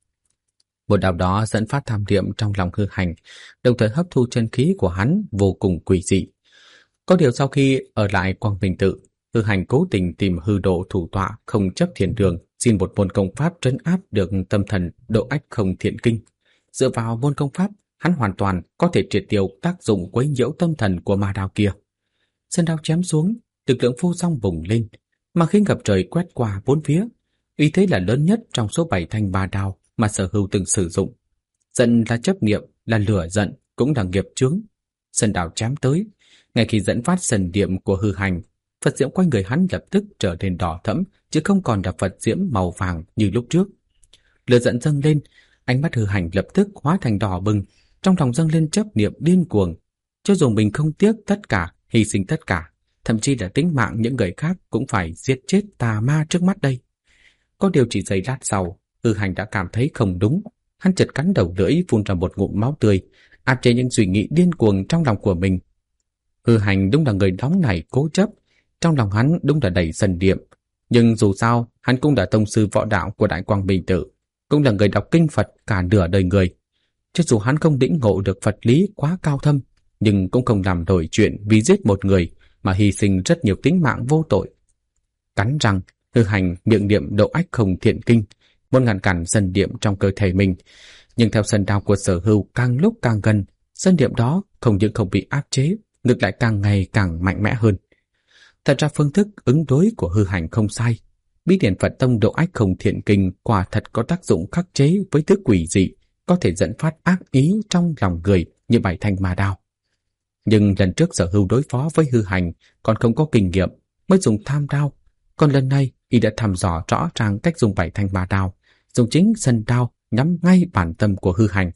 Một đạo đó dẫn phát tham niệm trong lòng Hư Hành, đồng thời hấp thu chân khí của hắn vô cùng quỷ dị. Có điều sau khi ở lại Quang Minh Tự, Hư Hành cố tình tìm Hư Độ thủ tọa không chấp thiền đường, xin một môn công pháp trấn áp được tâm thần Độ Ách Không Thiện Kinh. Dựa vào môn công pháp, hắn hoàn toàn có thể triệt tiêu tác dụng quấy nhiễu tâm thần của ma đao kia. Sơn đao chém xuống, lực lượng vô song bùng lên, mà khí ngập trời quét qua bốn phía. Uy thế là lớn nhất trong số 7 thanh ba đao mà Sở Hưu từng sử dụng. Giận là chấp niệm, là lửa giận, cũng là nghiệp chướng. Sơn đao chém tới, ngay khi dẫn phát thần niệm của Hư Hành, Phật diễm quanh người hắn lập tức trở nên đỏ thẫm, chứ không còn là Phật diễm màu vàng như lúc trước. Lửa giận dâng lên, ánh mắt Hư Hành lập tức hóa thành đỏ bừng, trong lòng dâng lên chấp niệm điên cuồng. Cho dù mình không tiếc tất cả, hy sinh tất cả, thậm chí là tính mạng những người khác cũng phải giết chết tà ma trước mắt đây. Có điều chỉ giây lát sau, Hư Hành đã cảm thấy không đúng. Hắn chợt cắn đầu lưỡi phun ra một ngụm máu tươi, áp chế những suy nghĩ điên cuồng trong lòng của mình. Hư Hành đúng là người nóng nảy cố chấp, trong lòng hắn đúng là đầy sân điệm. Nhưng dù sao, hắn cũng là tông sư võ đạo của Đại Quang Minh Tự, cũng là người đọc kinh Phật cả nửa đời người. Cho dù hắn không lĩnh ngộ được Phật lý quá cao thâm, nhưng cũng không làm nổi chuyện vì giết một người mà hy sinh rất nhiều tính mạng vô tội. Cắn răng, Hư Hành miệng niệm Độ Ách Không Thiện Kinh, muốn ngăn cản sân niệm trong cơ thể mình. Nhưng theo sân đao của Sở Hưu càng lúc càng gần, sân niệm đó không những không bị áp chế, ngược lại càng ngày càng mạnh mẽ hơn. Thật ra phương thức ứng đối của Hư Hành không sai. Bí điển Phật tông Độ Ách Không Thiện Kinh quả thật có tác dụng khắc chế với thứ quỷ dị, có thể dẫn phát ác ý trong lòng người như 7 thanh ma đao. Nhưng lần trước Sở Hưu đối phó với Hư Hành còn không có kinh nghiệm, mới dùng tham đao. Còn lần này y đã thăm dò rõ ràng cách dùng 7 thanh ma đao, dùng chính sân đao nhắm ngay bản tâm của Hư Hành.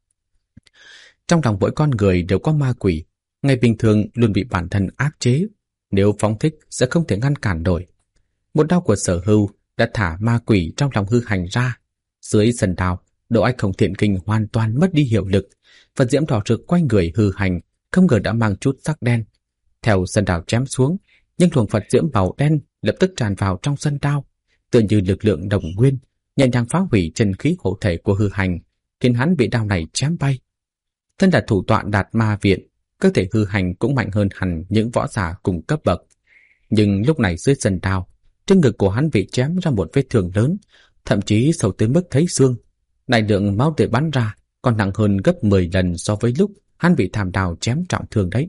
Trong lòng mỗi con người đều có ma quỷ, ngày bình thường luôn bị bản thân áp chế, nếu phóng thích sẽ không thể ngăn cản nổi. Một đao của Sở Hưu đã thả ma quỷ trong lòng Hư Hành ra. Dưới sân đao, Độ Ách Không Thiện Kinh hoàn toàn mất đi hiệu lực. Phật diễm đỏ rực quanh người Hư Hành không ngờ đã mang chút sắc đen. Theo sân đao chém xuống, những luồng Phật diễm màu đen lập tức tràn vào trong sân đao, tựa như lực lượng đồng nguyên, nhẹ nhàng phá hủy chân khí hộ thể của Hư Hành, khiến hắn bị đao này chém bay. Thân là thủ tọa Đạt Ma Viện, cơ thể Hư Hành cũng mạnh hơn hẳn những võ giả cùng cấp bậc. Nhưng lúc này dưới sân đao, trên ngực của hắn bị chém ra một vết thương lớn, thậm chí sâu tới mức thấy xương. Đại lượng máu tươi bắn ra còn nặng hơn gấp 10 lần so với lúc hắn bị tham đao chém trọng thương đấy.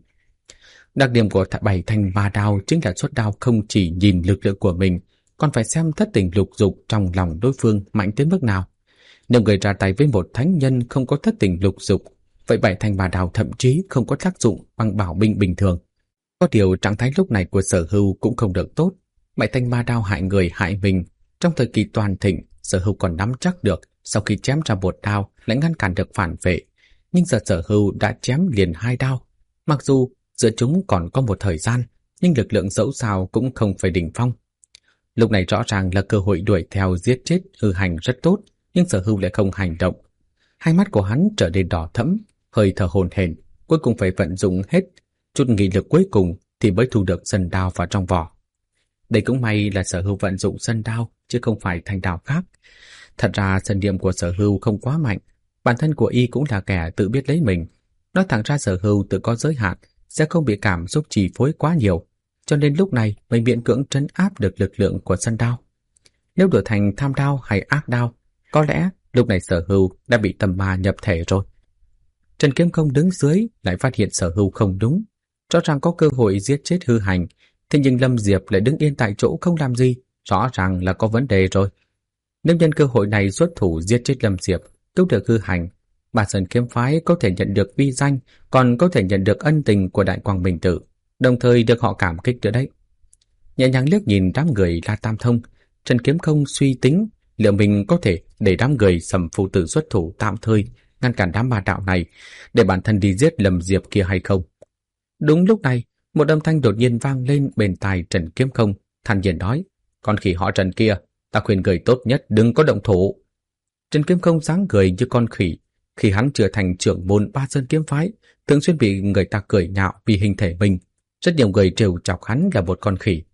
Đặc điểm của 7 thanh ma đao chính là xuất đao không chỉ nhìn lực lượng của mình, còn phải xem thất tình lục dục trong lòng đối phương mạnh tới mức nào. Nếu người ra tay với một thánh nhân không có thất tình lục dục, vậy 7 thanh ma đao thậm chí không có tác dụng bằng bảo binh bình thường. Có điều trạng thái lúc này của Sở Hưu cũng không được tốt. 7 thanh ma đao hại người hại mình. Trong thời kỳ toàn thịnh, Sở Hưu còn nắm chắc được sau khi chém ra một đao lại ngăn cản được phản vệ. Nhưng giờ Sở Hưu đã chém liền 2 đao. Mặc dù giữa chúng còn có một thời gian, nhưng lực lượng dẫu sao cũng không phải đỉnh phong. Lúc này rõ ràng là cơ hội đuổi theo giết chết Hư Hành rất tốt, nhưng Sở Hưu lại không hành động. Hai mắt của hắn trở nên đỏ thẫm, hơi thở hổn hển, cuối cùng phải vận dụng hết chút nghị lực cuối cùng thì mới thu được sân đao vào trong vỏ. Đây cũng may là Sở Hưu vận dụng sân đao chứ không phải thanh đao khác. Thật ra sân niệm của Sở Hưu không quá mạnh, bản thân của y cũng là kẻ tự biết lấy mình. Nói thẳng ra Sở Hưu tự có giới hạn, sẽ không bị cảm xúc chi phối quá nhiều, cho nên lúc này mới miễn cưỡng trấn áp được lực lượng của sân đao. Nếu đổi thành tham đao hay ác đao, có lẽ lúc này Sở Hưu đã bị tâm ma nhập thể rồi. Trần Kiếm Không đứng dưới lại phát hiện Sở Hưu không đúng, rõ ràng có cơ hội giết chết Hư Hành, thế nhưng Lâm Diệp lại đứng yên tại chỗ không làm gì, rõ ràng là có vấn đề rồi. Nếu nhân cơ hội này xuất thủ giết chết Lâm Diệp, cứu được Hư Hành, Bà Sơn Kiếm Phái có thể nhận được uy danh, còn có thể nhận được ân tình của Đại Quang Minh Tự, đồng thời được họ cảm kích nữa đấy. Nhẹ nhàng liếc nhìn đám người La Tam Thông, Trần Kiếm Không suy tính liệu mình có thể để đám người Sầm Phụ Tử xuất thủ tạm thời ngăn cản đám ma đạo này để bản thân đi giết Lâm Diệp kia hay không. Đúng lúc này, một âm thanh đột nhiên vang lên bên tai Trần Kiếm Không, thản nhiên nói: "Con khỉ họ Trần kia, ta khuyên người tốt nhất đừng có động thủ." Trần Kiếm Không dáng người như con khỉ. Khi hắn chưa thành trưởng môn Ba Sơn Kiếm Phái, thường xuyên bị người ta cười nhạo vì hình thể mình. Rất nhiều người trêu chọc hắn là một con khỉ.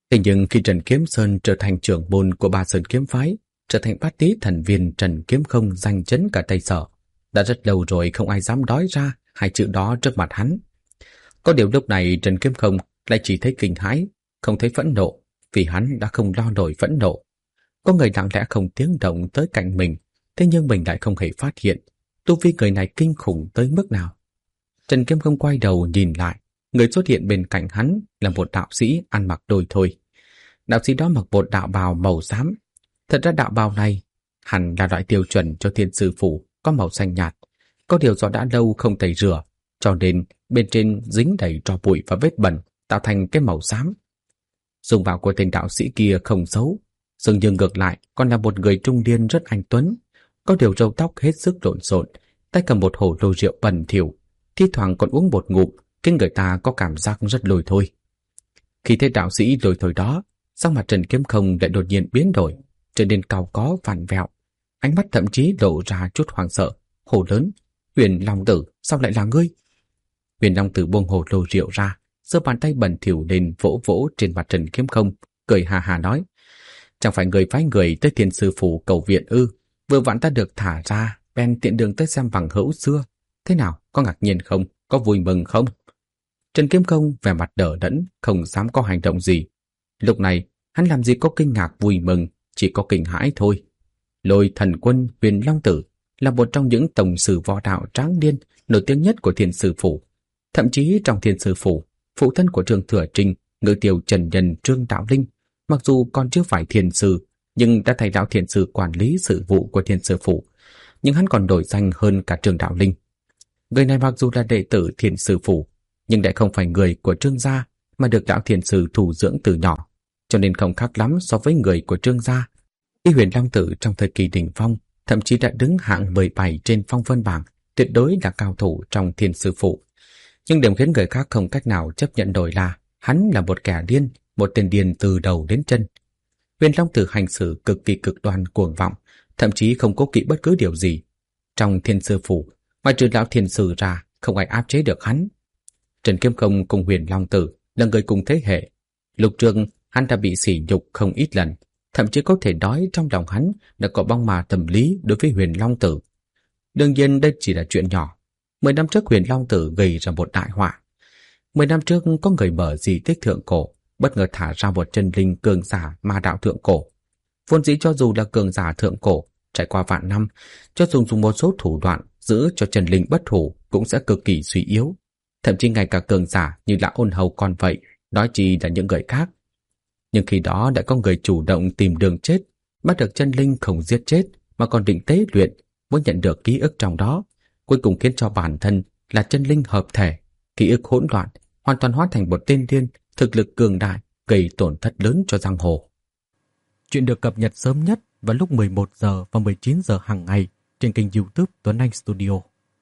Thế nhưng khi Trần Kiếm Sơn trở thành trưởng môn của Ba Sơn kiếm phái, trở thành bát tý thần viên Trần Kiếm Không danh chấn cả Tây Sở, đã rất lâu rồi không ai dám nói ra hai chữ đó trước mặt hắn. Có điều lúc này Trần Kiếm Không lại chỉ thấy kinh hãi, không thấy phẫn nộ, vì hắn đã không lo nổi phẫn nộ. Có người lặng lẽ không tiếng động tới cạnh mình, thế nhưng mình lại không hề phát hiện tu vi người này kinh khủng tới mức nào. Trần Kiếm Không quay đầu nhìn lại, người xuất hiện bên cạnh hắn là một đạo sĩ ăn mặc đôi thôi. Đạo sĩ đó mặc một đạo bào màu xám. Thật ra đạo bào này hẳn là loại tiêu chuẩn cho thiên sư phủ, có màu xanh nhạt. Có điều do đã lâu không tẩy rửa, cho nên bên trên dính đầy tro bụi và vết bẩn, tạo thành cái màu xám. Dùng vào của tên đạo sĩ kia không xấu, dường như ngược lại còn là một người trung niên rất anh tuấn, có điều râu tóc hết sức lộn xộn, tay cầm một hồ lô rượu bẩn thỉu, thi thoảng còn uống một ngụm, khiến người ta có cảm giác rất lôi thôi. Khi thấy đạo sĩ lôi thôi đó, sắc mặt Trần Kiếm Không lại đột nhiên biến đổi, trở nên cao có vặn vẹo, ánh mắt thậm chí lộ ra chút hoảng sợ, hô lớn: "Huyền Long Tử, sao lại là ngươi?" Huyền Long Tử buông hồ lô rượu ra, giơ bàn tay bẩn thỉu lên vỗ vỗ trên mặt Trần Kiếm Không, cười hà hà nói: "Chẳng phải người phái người tới thiên sư phủ cầu viện ư? Vừa vặn ta được thả ra, bèn tiện đường tới xem bằng hữu xưa. Thế nào, có ngạc nhiên không? Có vui mừng không?" Trần Kiếm Không vẻ mặt đờ đẫn, không dám có hành động gì. Lúc này, hắn làm gì có kinh ngạc vui mừng, chỉ có kinh hãi thôi. Lôi Thần Quân Huyền Long Tử là một trong những tổng sử võ đạo tráng niên nổi tiếng nhất của thiên sư phủ. Thậm chí trong thiên sư phủ, phụ thân của Trương Thừa Trinh, ngự tiểu trần nhân Trương Đạo Linh, mặc dù còn chưa phải thiên sư, nhưng đã thay đạo thiên sư quản lý sự vụ của thiên sư phủ. Nhưng hắn còn nổi danh hơn cả Trương Đạo Linh. Người này mặc dù là đệ tử thiên sư phủ, nhưng lại không phải người của Trương gia, mà được đạo thiên sư thủ dưỡng từ nhỏ, cho nên không khác lắm so với người của Trương gia. Khi Huyền Long Tử trong thời kỳ đỉnh phong, thậm chí đã đứng hạng 17 trên phong vân bảng, tuyệt đối là cao thủ trong thiên sư phủ. Nhưng điểm khiến người khác không cách nào chấp nhận nổi là hắn là một kẻ điên, một tên điên từ đầu đến chân. Huyền Long Tử hành xử cực kỳ cực đoan cuồng vọng, thậm chí không cố kỵ bất cứ điều gì. Trong thiên sư phủ, ngoài trừ lão thiên sư ra, không ai áp chế được hắn. Trần Kiếm Không cùng Huyền Long Tử là người cùng thế hệ. Lục trường hắn đã bị sỉ nhục không ít lần, thậm chí có thể nói trong lòng hắn đã có bóng ma tâm lý đối với Huyền Long Tử. Đương nhiên đây chỉ là chuyện nhỏ. 10 năm trước Huyền Long Tử gây ra một đại họa. 10 năm trước có người mở di tích thượng cổ, bất ngờ thả ra một chân linh cường giả ma đạo thượng cổ. Vốn dĩ cho dù là cường giả thượng cổ, trải qua vạn năm, cho dù dùng một số thủ đoạn giữ cho chân linh bất hủ cũng sẽ cực kỳ suy yếu. Thậm chí ngay cả cường giả như là Ôn Hầu còn vậy, nói chi là những người khác. Nhưng khi đó đã có người chủ động tìm đường chết, bắt được chân linh không giết chết mà còn định tế luyện, muốn nhận được ký ức trong đó, cuối cùng khiến cho bản thân là chân linh hợp thể, ký ức hỗn loạn, hoàn toàn hóa thành một tên điên, thực lực cường đại, gây tổn thất lớn cho giang hồ. Chuyện được cập nhật sớm nhất vào lúc 11 giờ và 19 giờ hàng ngày trên kênh YouTube Tuấn Anh Studio.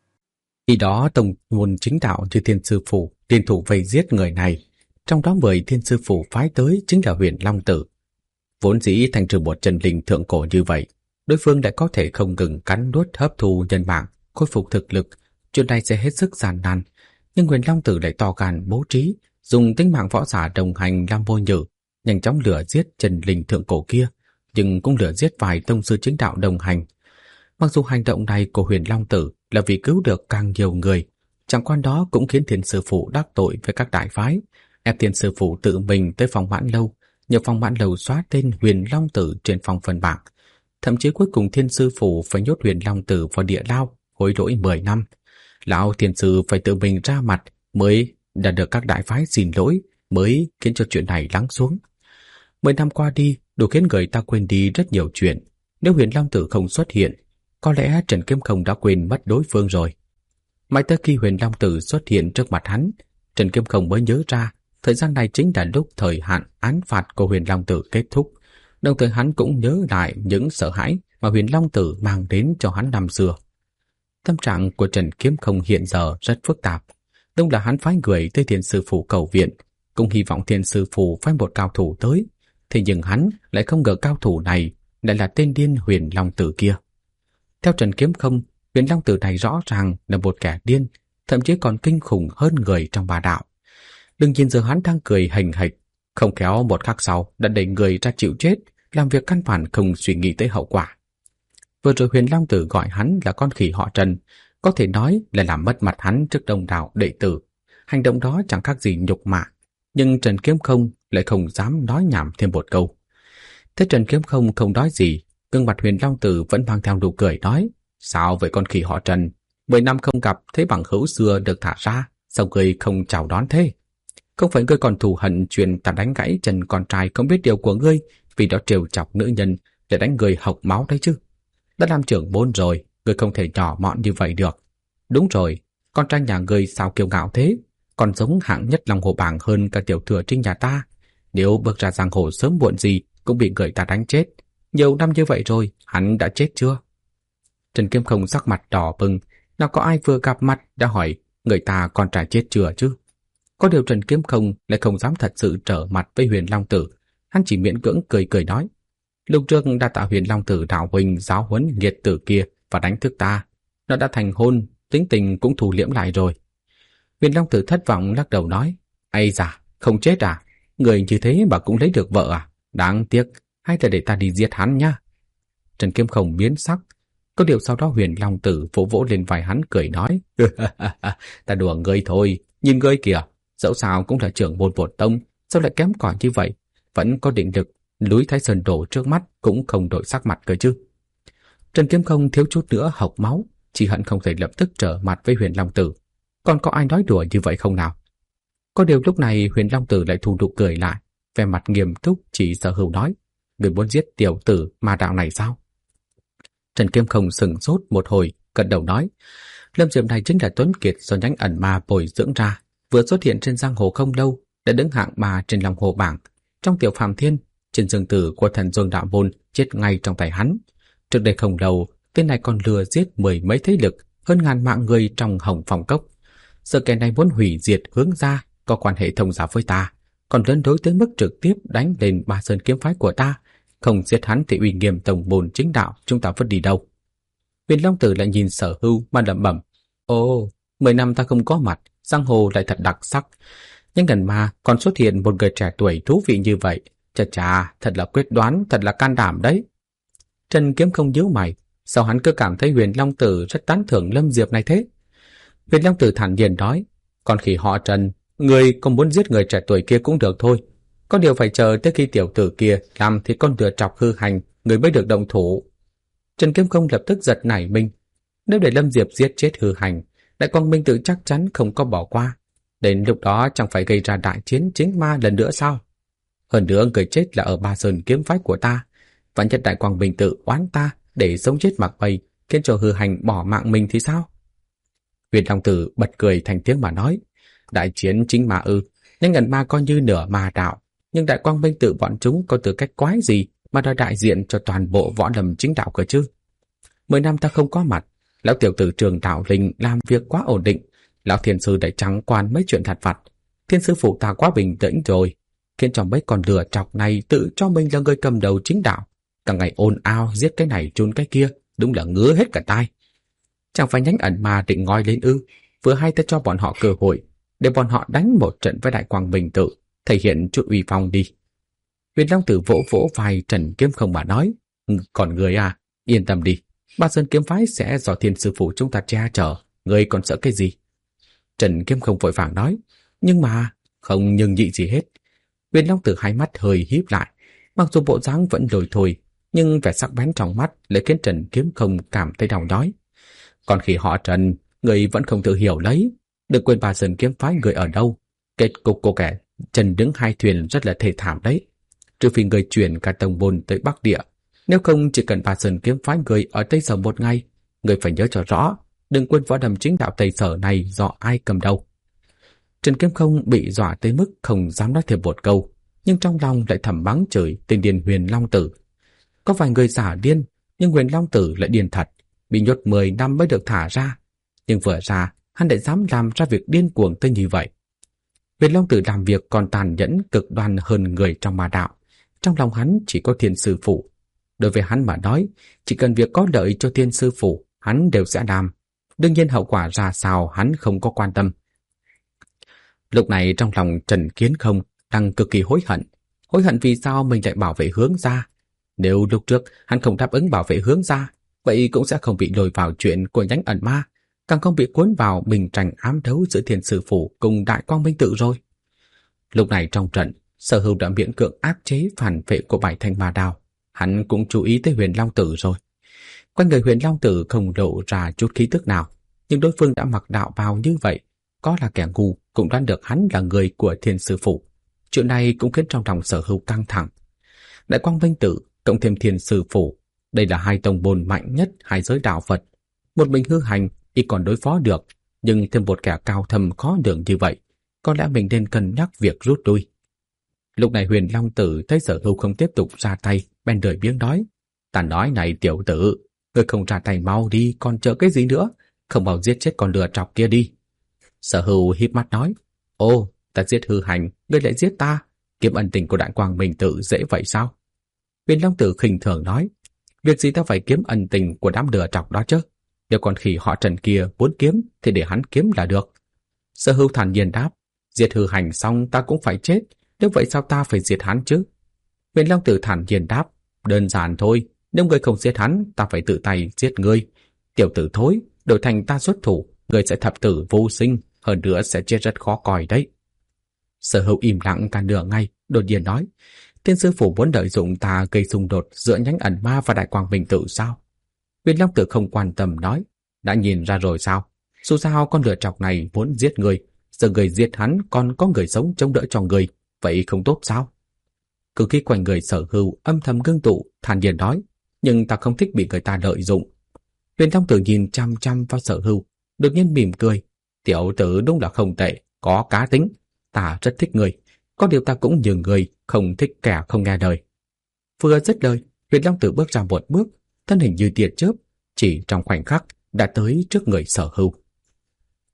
Khi đó tổng môn chính đạo như thiên sư phủ liên thủ vây giết người này, trong đó 10 thiên sư phủ phái tới chính là Huyền Long Tử. Vốn dĩ thành trừ một chân linh thượng cổ như vậy, đối phương lại có thể không ngừng cắn nuốt hấp thu nhân mạng, khôi phục thực lực, chuyện này sẽ hết sức gian nan. Nhưng Huyền Long Tử lại to gan bố trí, dùng tính mạng võ giả đồng hành làm vô nhử, nhanh chóng lừa giết chân linh thượng cổ kia, nhưng cũng lừa giết vài tông sư chính đạo đồng hành. Mặc dù hành động này của Huyền Long Tử là vì cứu được càng nhiều người, chẳng qua đó cũng khiến thiên sư phụ đắc tội với các đại phái, ép thiên sư phụ tự mình tới phòng Mãn Lâu, nhờ phòng Mãn Lâu xóa tên Huyền Long Tử trên phong vân bảng. Thậm chí cuối cùng thiên sư phụ phải nhốt Huyền Long Tử vào địa lao, hối lỗi 10 năm. Lão thiên sư phải tự mình ra mặt mới đã được các đại phái xin lỗi, mới khiến cho chuyện này lắng xuống. 10 năm qua đi, đủ khiến người ta quên đi rất nhiều chuyện. Nếu Huyền Long Tử không xuất hiện, có lẽ Trần Kiếm Không đã quên mất đối phương rồi. Mãi tới khi Huyền Long Tử xuất hiện trước mặt hắn, Trần Kiếm Không mới nhớ ra thời gian này chính là lúc thời hạn án phạt của Huyền Long Tử kết thúc. Đồng thời hắn cũng nhớ lại những sợ hãi mà Huyền Long Tử mang đến cho hắn năm xưa. Tâm trạng của Trần Kiếm Không hiện giờ rất phức tạp. Đúng là hắn phái người tới thiên sư phủ cầu viện, cũng hy vọng thiên sư phủ phái một cao thủ tới. Thế nhưng hắn lại không ngờ cao thủ này lại là tên điên Huyền Long Tử kia. Theo Trần Kiếm Không, Huyền Long Tử này rõ ràng là một kẻ điên, thậm chí còn kinh khủng hơn người trong bà đạo. Đừng nhìn giờ hắn đang cười hình hạch, Không khéo một khắc sau đã đẩy người ra chịu chết, làm việc căn bản không suy nghĩ tới hậu quả. Vừa rồi Huyền Long Tử gọi hắn là con khỉ họ Trần, có thể nói là làm mất mặt hắn trước đông đảo đệ tử. Hành động đó chẳng khác gì nhục mạ, nhưng Trần Kiếm Không lại không dám nói nhảm thêm một câu. Thế Trần Kiếm Không không nói gì, gương mặt Huyền Long Tử vẫn mang theo nụ cười nói: sao vậy con khỉ họ Trần, 10 năm không gặp, thấy bằng hữu xưa được thả ra, sao ngươi không chào đón thế? Không phải ngươi còn thù hận chuyện ta đánh gãy chân con trai không biết điều của ngươi, vì đó trêu chọc nữ nhân để đánh người hộc máu đấy chứ? Đã làm trưởng môn rồi, ngươi không thể nhỏ mọn như vậy được. Đúng rồi, con trai nhà ngươi sao kiêu ngạo thế, còn giống hạng nhất lòng hồ bảng hơn cả tiểu thừa trinh nhà ta. Nếu bước ra giang hồ sớm muộn gì cũng bị người ta đánh chết. Nhiều năm như vậy rồi, hắn đã chết chưa? Trần Kiếm Không sắc mặt đỏ bừng, nào có ai vừa gặp mặt đã hỏi người ta con trai chết chưa chứ? Có điều Trần Kiếm Không lại không dám thật sự trở mặt với Huyền Long Tử, hắn chỉ miễn cưỡng cười cười nói: lúc trước đã tạ Huyền Long Tử đạo huynh giáo huấn nghiệt tử kia và đánh thức ta, nó đã thành hôn, tính tình cũng thu liễm lại rồi. Huyền Long Tử thất vọng lắc đầu nói: ây da, không chết à? Người như thế mà cũng lấy được vợ à? Đáng tiếc, hay là để ta đi giết hắn nhá. Trần Kiếm Không biến sắc. Có điều sau đó Huyền Long Tử vỗ vỗ lên vai hắn cười nói: ta đùa ngươi thôi, nhìn ngươi kìa, dẫu sao cũng là trưởng môn một tông, sao lại kém cỏi như vậy, vẫn có định lực, núi Thái Sơn đổ trước mắt cũng không đổi sắc mặt cơ chứ. Trần Kiếm Không thiếu chút nữa hộc máu, chỉ hận không thể lập tức trở mặt với Huyền Long Tử. Còn có ai nói đùa như vậy không nào? Có điều lúc này Huyền Long Tử lại thu nụ cười lại, vẻ mặt nghiêm túc chỉ Sở Hữu nói: người muốn giết tiểu tử ma đạo này sao? Trần Kiếm Không sững sốt một hồi, gật đầu nói: Lâm Diệp này chính là Tuấn Kiệt do nhánh ẩn ma bồi dưỡng ra, vừa xuất hiện trên giang hồ không lâu đã đứng hạng 3 trên lòng hồ bảng. Trong tiểu phàm thiên, trên dương tử của thần Dương đạo môn chết ngay trong tay hắn. Trước đây không lâu, tên này còn lừa giết 10 mấy thế lực, hơn ngàn mạng người trong Hồng Phong Cốc. Giờ kẻ này muốn hủy diệt Hướng Gia, có quan hệ thông gia với ta, còn lớn đối tới mức trực tiếp đánh lên Ba Sơn kiếm phái của ta. Không giết hắn thì uy nghiêm tổng môn chính đạo chúng ta vứt đi đâu? Huyền Long Tử lại nhìn Sở Hưu mà lẩm bẩm: ồ, 10 năm ta không có mặt, giang hồ lại thật đặc sắc. Nhưng gần mà còn xuất hiện một người trẻ tuổi thú vị như vậy, chà chà, thật là quyết đoán, thật là can đảm đấy. Trần Kiếm Không nhíu mày, sao hắn cứ cảm thấy Huyền Long Tử rất tán thưởng Lâm Diệp này thế? Huyền Long Tử thản nhiên nói: còn khi họ Trần, người không muốn giết người trẻ tuổi kia cũng được thôi. Có điều phải chờ tới khi tiểu tử kia làm thì con lừa chọc hư hành, người mới được động thủ. Trần Kiếm Không lập tức giật nảy mình. Nếu để Lâm Diệp giết chết hư hành, Đại Quang Minh Tự chắc chắn không có bỏ qua. Đến lúc đó chẳng phải gây ra đại chiến chính ma lần nữa sao? Hơn nữa người chết là ở Ba Sơn kiếm phái của ta. Vạn nhất Đại Quang Minh Tự oán ta để sống chết mặc bay, khiến cho hư hành bỏ mạng mình thì sao? Huyền Long Tử bật cười thành tiếng mà nói: đại chiến chính ma ư? Nhưng ngần ma coi như nửa ma đạo, nhưng Đại Quang Minh Tự bọn chúng có tư cách quái gì mà đòi đại diện cho toàn bộ võ lâm chính đạo cơ chứ? 10 năm ta không có mặt, lão tiểu tử Trường Đạo Linh làm việc quá ổn định, lão thiên sư lại chẳng quan mấy chuyện thặt vặt. Thiên sư phụ ta quá bình tĩnh rồi, khiến cho mấy con lừa chọc này tự cho mình là người cầm đầu chính đạo, cả ngày ồn ào giết cái này chôn cái kia, đúng là ngứa hết cả tai. Chẳng phải nhánh ẩn ma định ngoi lên ư? Vừa hay ta cho bọn họ cơ hội để bọn họ đánh một trận với Đại Quang Minh Tự, thể hiện chút uy phong đi. Huyền Long Tử vỗ vỗ vai Trần Kiếm Không mà nói: còn người à, yên tâm đi, Ba Sơn kiếm phái sẽ do thiên sư phụ chúng ta che chở, người còn sợ cái gì? Trần Kiếm Không vội vàng nói: nhưng mà không nhưng nhị gì hết. Huyền Long Tử hai mắt hơi híp lại, mặc dù bộ dáng vẫn lồi thôi, nhưng vẻ sắc bén trong mắt lại khiến Trần Kiếm Không cảm thấy đau nhói. Còn khi họ Trần, người vẫn không tự hiểu lấy, đừng quên Ba Sơn kiếm phái người ở đâu. Kết cục của kẻ chân đứng hai thuyền rất là thê thảm đấy. Trừ phi người chuyển cả tông môn tới Bắc Địa, nếu không chỉ cần Ba Sơn kiếm phái người ở Tây Sở một ngày, người phải nhớ cho rõ, đừng quên võ đầm chính đạo Tây Sở này do ai cầm đầu. Trần Kiếm Không bị dọa tới mức không dám nói thêm một câu, nhưng trong lòng lại thầm mắng chửi tên điên Huyền Long Tử. Có vài người giả điên, nhưng Huyền Long Tử lại điên thật, bị nhốt 10 năm mới được thả ra. Nhưng vừa ra, hắn lại dám làm ra việc điên cuồng tới như vậy. Huyền Long Tử làm việc còn tàn nhẫn cực đoan hơn người trong ma đạo. Trong lòng hắn chỉ có Thiên sư phụ. Đối với hắn mà nói, chỉ cần việc có lợi cho Thiên sư phụ, hắn đều sẽ làm. Đương nhiên hậu quả ra sao hắn không có quan tâm. Lúc này trong lòng Trần Kiếm Không đang cực kỳ hối hận vì sao mình lại bảo vệ Hướng gia. Nếu lúc trước hắn không đáp ứng bảo vệ Hướng gia, vậy cũng sẽ không bị lôi vào chuyện của nhánh ẩn ma, càng không bị cuốn vào bình tranh ám đấu giữa Thiên Sư Phủ cùng Đại Quang Minh Tự rồi. Lúc này trong trận, Sở Hưu đã miễn cưỡng áp chế phản vệ của Bảy Thanh Ma Đao. Hắn cũng chú ý tới Huyền Long Tử rồi. Quanh người Huyền Long Tử không lộ ra chút khí tức nào, nhưng đối phương đã mặc đạo bào như vậy, có là kẻ ngu cũng đoán được hắn là người của Thiên Sư Phủ. Chuyện này cũng khiến trong lòng Sở Hưu căng thẳng. Đại Quang Minh Tự cộng thêm Thiên Sư Phủ, đây là hai tông môn mạnh nhất hai giới đạo Phật. Một mình hư hành y còn đối phó được, nhưng thêm một kẻ cao thâm khó lường như vậy, có lẽ mình nên cân nhắc việc rút lui. Lúc này Huyền Long Tử thấy Sở Hưu không tiếp tục ra tay, bèn lười biếng nói: "Ta nói này tiểu tử, ngươi không ra tay mau đi, còn chờ cái gì nữa? Không mau giết chết con lừa trọc kia đi." Sở Hưu híp mắt nói: "Ồ, ta giết hư hành, ngươi lại giết ta? Kiếm ân tình của Đại Quang Minh Tự dễ vậy sao?" Huyền Long Tử khinh thường nói: "Việc gì ta phải kiếm ân tình của đám lừa trọc đó chứ? Nếu con khỉ họ Trần kia muốn kiếm thì để hắn kiếm là được." Sở Hưu thản nhiên đáp: "Diệt hư hành xong ta cũng phải chết, nếu vậy sao ta phải diệt hắn chứ?" Huyền Long Tử thản nhiên đáp: "Đơn giản thôi, nếu ngươi không giết hắn, ta phải tự tay giết ngươi. Tiểu tử thối, đổi thành ta xuất thủ, ngươi sẽ thập tử vô sinh, hơn nữa sẽ chết rất khó coi đấy." Sở Hưu im lặng cả nửa ngày, đột nhiên nói: "Thiên Sư Phủ muốn lợi dụng ta gây xung đột giữa nhánh ẩn ma và Đại Quang Minh Tự sao?" Huyền Long Tử không quan tâm nói: "Đã nhìn ra rồi sao? Dù sao con lừa chọc này muốn giết người, giờ người giết hắn còn có người sống chống đỡ cho người, vậy không tốt sao?" Cứ khi quanh người Sở Hưu âm thầm ngưng tụ, thản nhiên nói: "Nhưng ta không thích bị người ta lợi dụng." Huyền Long Tử nhìn chăm chăm vào Sở Hưu, đột nhiên mỉm cười: "Tiểu tử đúng là không tệ, có cá tính. Ta rất thích người, có điều ta cũng như người, không thích kẻ không nghe lời." Vừa dứt lời, Huyền Long Tử bước ra một bước, thân hình như tia chớp, chỉ trong khoảnh khắc đã tới trước người Sở Hưu.